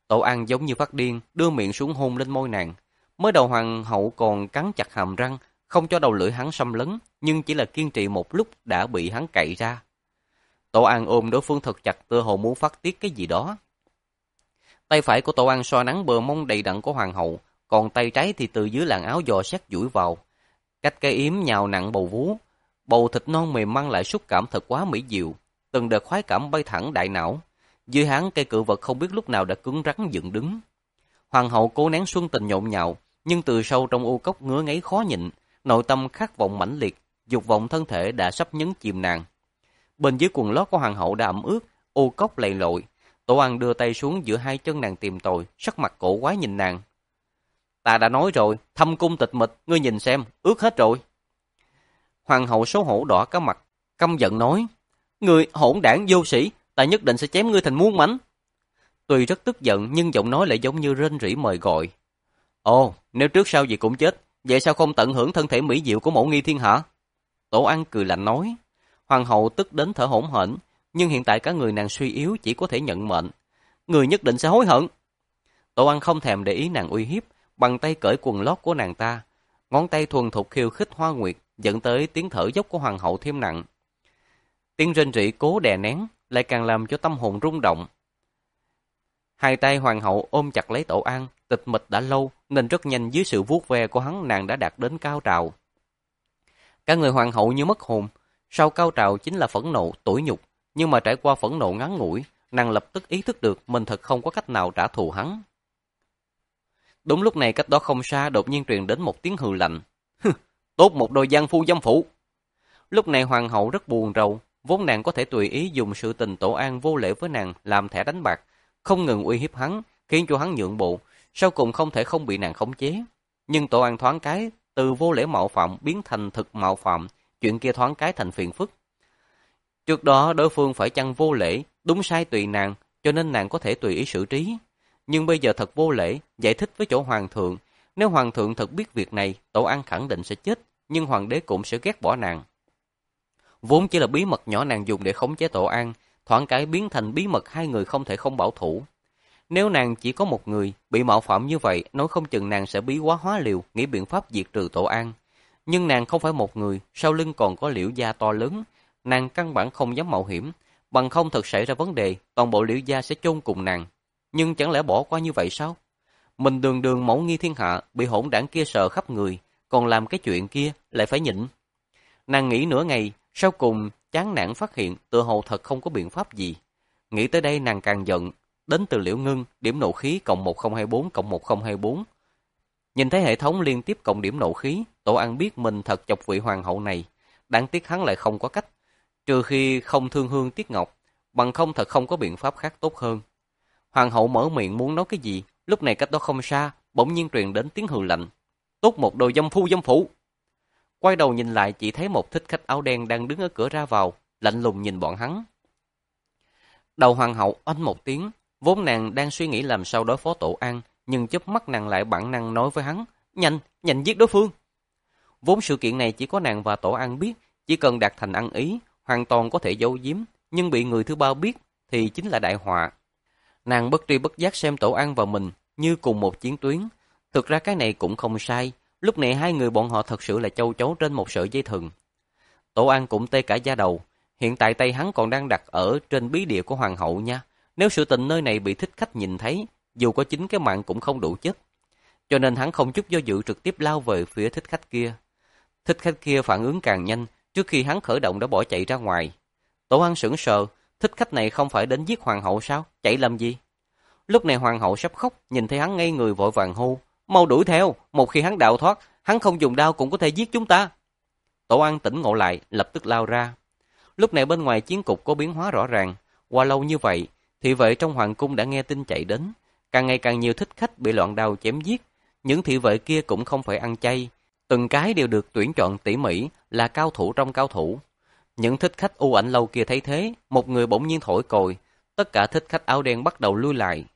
Tổ An giống như phát điên, đưa miệng xuống hôn lên môi nàng. Mới đầu hoàng hậu còn cắn chặt hàm răng, không cho đầu lưỡi hắn xâm lấn, nhưng chỉ là kiên trì một lúc đã bị hắn cạy ra. Tổ An ôm đối phương thật chặt, tựa hồ muốn phát tiết cái gì đó. Tay phải của Tổ An xoa nắng bờ mông đầy đặn của hoàng hậu, còn tay trái thì từ dưới làn áo dò xét duỗi vào. Cách cái yếm nhào nặng bầu vú, bầu thịt non mềm mang lại xúc cảm thật quá mỹ diệu, từng đợt khoái cảm bay thẳng đại não. Dưới hắn cây cự vật không biết lúc nào đã cứng rắn dựng đứng. Hoàng hậu cố nén xuân tình nhộn nhạo, nhưng từ sâu trong u cốc ngứa ngáy khó nhịn, nội tâm khát vọng mãnh liệt, dục vọng thân thể đã sắp nhấn chìm nàng. Bên dưới quần lót của hoàng hậu đã ẩm ướt, u cốc lầy lội. Tổ An đưa tay xuống giữa hai chân nàng tìm tòi, sắc mặt cổ quái nhìn nàng. Ta đã nói rồi, thâm cung tịch mịch, ngươi nhìn xem, ướt hết rồi. Hoàng hậu xấu hổ đỏ cả mặt, căm giận nói, ngươi hỗn đảng vô sĩ, ta nhất định sẽ chém ngươi thành muôn mảnh. Tuy rất tức giận nhưng giọng nói lại giống như rên rỉ mời gọi. Ồ, nếu trước sau gì cũng chết, vậy sao không tận hưởng thân thể mỹ diệu của mẫu nghi thiên hạ? Tổ An cười lạnh nói. Hoàng hậu tức đến thở hổn hển, nhưng hiện tại cả người nàng suy yếu chỉ có thể nhận mệnh. Người nhất định sẽ hối hận. Tổ An không thèm để ý nàng uy hiếp, bằng tay cởi quần lót của nàng ta. Ngón tay thuần thục khiêu khích Hoa Nguyệt, dẫn tới tiếng thở dốc của hoàng hậu thêm nặng. Tiếng rên rỉ cố đè nén, lại càng làm cho tâm hồn rung động. Hai tay hoàng hậu ôm chặt lấy Tổ An, tịch mịch đã lâu nên rất nhanh dưới sự vuốt ve của hắn nàng đã đạt đến cao trào. Cả người hoàng hậu như mất hồn, sau cao trào chính là phẫn nộ, tủi nhục, nhưng mà trải qua phẫn nộ ngắn ngủi, nàng lập tức ý thức được mình thật không có cách nào trả thù hắn. Đúng lúc này cách đó không xa đột nhiên truyền đến một tiếng hừ lạnh. Tốt một đôi giang phu dâm phụ. Lúc này hoàng hậu rất buồn rầu, vốn nàng có thể tùy ý dùng sự tình Tổ An vô lễ với nàng làm thẻ đánh bạc, không ngừng uy hiếp hắn, khiến cho hắn nhượng bộ, sau cùng không thể không bị nàng khống chế. Nhưng Tổ An thoáng cái, từ vô lễ mạo phạm biến thành thực mạo phạm, chuyện kia thoáng cái thành phiền phức. Trước đó đối phương phải chăng vô lễ, đúng sai tùy nàng, cho nên nàng có thể tùy ý xử trí. Nhưng bây giờ thật vô lễ, giải thích với chỗ hoàng thượng, nếu hoàng thượng thật biết việc này, Tổ An khẳng định sẽ chết, nhưng hoàng đế cũng sẽ ghét bỏ nàng. Vốn chỉ là bí mật nhỏ nàng dùng để khống chế Tổ An, thoáng cái biến thành bí mật hai người không thể không bảo thủ. Nếu nàng chỉ có một người, bị mạo phạm như vậy, nói không chừng nàng sẽ bí quá hóa liều, nghĩ biện pháp diệt trừ Tổ An. Nhưng nàng không phải một người, sau lưng còn có Liễu gia to lớn, nàng căn bản không dám mạo hiểm, bằng không thật xảy ra vấn đề, toàn bộ Liễu gia sẽ chôn cùng nàng. Nhưng chẳng lẽ bỏ qua như vậy sao? Mình đường đường mẫu nghi thiên hạ, bị hỗn đảng kia sờ khắp người, còn làm cái chuyện kia lại phải nhịn. Nàng nghĩ nửa ngày, sau cùng chán nản phát hiện tựa hồ thật không có biện pháp gì. Nghĩ tới đây nàng càng giận, đến từ Liễu Ngưng, điểm nộ khí cộng một không hai bốn cộng một không hai bốn. Nhìn thấy hệ thống liên tiếp cộng điểm nộ khí, Tổ An biết mình thật chọc vị hoàng hậu này, đáng tiếc hắn lại không có cách, trừ khi không thương hương tiếc ngọc, bằng không thật không có biện pháp khác tốt hơn. Hoàng hậu mở miệng muốn nói cái gì, lúc này cách đó không xa, bỗng nhiên truyền đến tiếng hừ lạnh. Tốt một đồ dâm phu dâm phụ. Quay đầu nhìn lại chỉ thấy một thích khách áo đen đang đứng ở cửa ra vào, lạnh lùng nhìn bọn hắn. Đầu hoàng hậu oanh một tiếng, vốn nàng đang suy nghĩ làm sao đối phó Tổ An, nhưng chớp mắt nàng lại bản năng nói với hắn, nhanh, nhanh giết đối phương. Vốn sự kiện này chỉ có nàng và Tổ An biết, chỉ cần đạt thành ăn ý, hoàn toàn có thể giấu giếm, nhưng bị người thứ ba biết thì chính là đại họa. Nàng bất tri bất giác xem Tổ An và mình như cùng một chiến tuyến. Thực ra cái này cũng không sai, lúc này hai người bọn họ thật sự là châu chấu trên một sợi dây thừng. Tổ An cũng tê cả da đầu, hiện tại tay hắn còn đang đặt ở trên bí địa của hoàng hậu nha. Nếu sự tình nơi này bị thích khách nhìn thấy, dù có chính cái mạng cũng không đủ chết. Cho nên hắn không chút do dự trực tiếp lao về phía thích khách kia. Thích khách kia phản ứng càng nhanh, trước khi hắn khởi động đã bỏ chạy ra ngoài. Tổ An sững sờ, thích khách này không phải đến giết hoàng hậu sao, chạy làm gì? Lúc này hoàng hậu sắp khóc, nhìn thấy hắn ngây người vội vàng hô, mau đuổi theo, một khi hắn đào thoát, hắn không dùng đao cũng có thể giết chúng ta. Tổ An tỉnh ngộ lại, lập tức lao ra. Lúc này bên ngoài chiến cục có biến hóa rõ ràng, qua lâu như vậy, thị vệ trong hoàng cung đã nghe tin chạy đến, càng ngày càng nhiều thích khách bị loạn đao chém giết, những thị vệ kia cũng không phải ăn chay, từng cái đều được tuyển chọn tỉ mỉ, là cao thủ trong cao thủ. Những thích khách u ảnh lâu kia thấy thế, một người bỗng nhiên thổi còi, tất cả thích khách áo đen bắt đầu lui lại.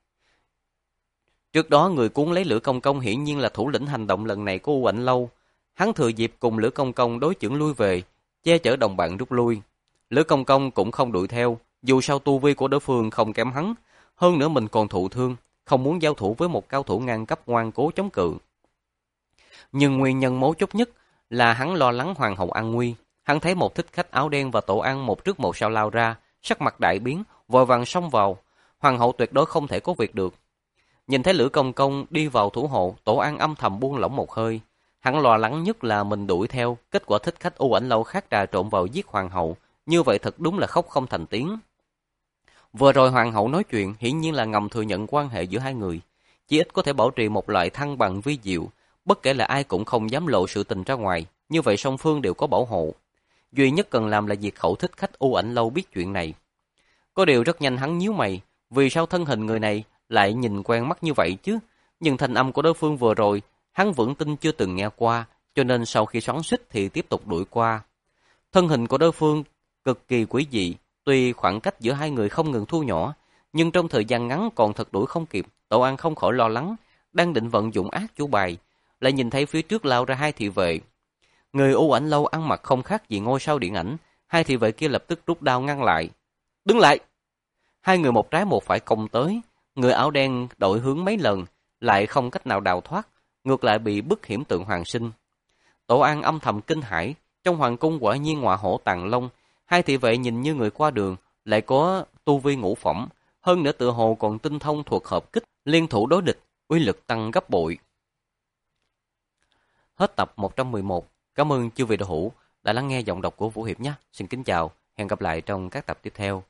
Trước đó người cuốn lấy Lữ Công Công hiển nhiên là thủ lĩnh hành động lần này của u ảnh lâu, hắn thừa dịp cùng Lữ Công Công đối chưởng lui về, che chở đồng bạn rút lui. Lữ Công Công cũng không đuổi theo, dù sao tu vi của đối phương không kém hắn, hơn nữa mình còn thụ thương, không muốn giao thủ với một cao thủ ngang cấp ngoan cố chống cự. Nhưng nguyên nhân mấu chốt nhất là hắn lo lắng hoàng hậu an nguy. Hắn thấy một thích khách áo đen và Tổ An một trước một sau lao ra, sắc mặt đại biến, vội vàng xông vào. Hoàng hậu tuyệt đối không thể có việc được. Nhìn thấy Lữ Công Công đi vào thủ hộ, Tổ An âm thầm buông lỏng một hơi. Hắn lo lắng nhất là mình đuổi theo, kết quả thích khách U Ảnh Lâu khác trà trộn vào giết hoàng hậu, như vậy thật đúng là khóc không thành tiếng. Vừa rồi hoàng hậu nói chuyện, hiển nhiên là ngầm thừa nhận quan hệ giữa hai người, chỉ ít có thể bảo trì một loại thăng bằng vi diệu, bất kể là ai cũng không dám lộ sự tình ra ngoài, như vậy song phương đều có bảo hộ. Duy nhất cần làm là diệt khẩu thích khách U Ảnh Lâu biết chuyện này. Có điều rất nhanh hắn nhíu mày, vì sao thân hình người này lại nhìn quen mắt như vậy chứ? Nhưng thanh âm của đối phương vừa rồi, hắn vẫn tin chưa từng nghe qua, cho nên sau khi xoắn xuýt thì tiếp tục đuổi qua. Thân hình của đối phương cực kỳ quỷ dị, tuy khoảng cách giữa hai người không ngừng thu nhỏ, nhưng trong thời gian ngắn còn thật đuổi không kịp. Tổ An không khỏi lo lắng, đang định vận dụng ác chủ bài, lại nhìn thấy phía trước lao ra hai thị vệ. Người U Ảnh Lâu ăn mặc không khác gì ngôi sao điện ảnh, hai thị vệ kia lập tức rút đao ngăn lại. Đứng lại! Hai người một trái một phải công tới, người áo đen đổi hướng mấy lần, lại không cách nào đào thoát, ngược lại bị bức hiểm tượng hoàng sinh. Tổ An âm thầm kinh hãi, trong hoàng cung quả nhiên ngọa hổ tàng long, hai thị vệ nhìn như người qua đường, lại có tu vi ngũ phẩm, hơn nữa tự hồ còn tinh thông thuộc hợp kích, liên thủ đối địch, uy lực tăng gấp bội. Hết tập một trăm mười một. Cảm ơn chư vị đạo hữu đã lắng nghe giọng đọc của Vũ Hiệp nhé. Xin kính chào, hẹn gặp lại trong các tập tiếp theo.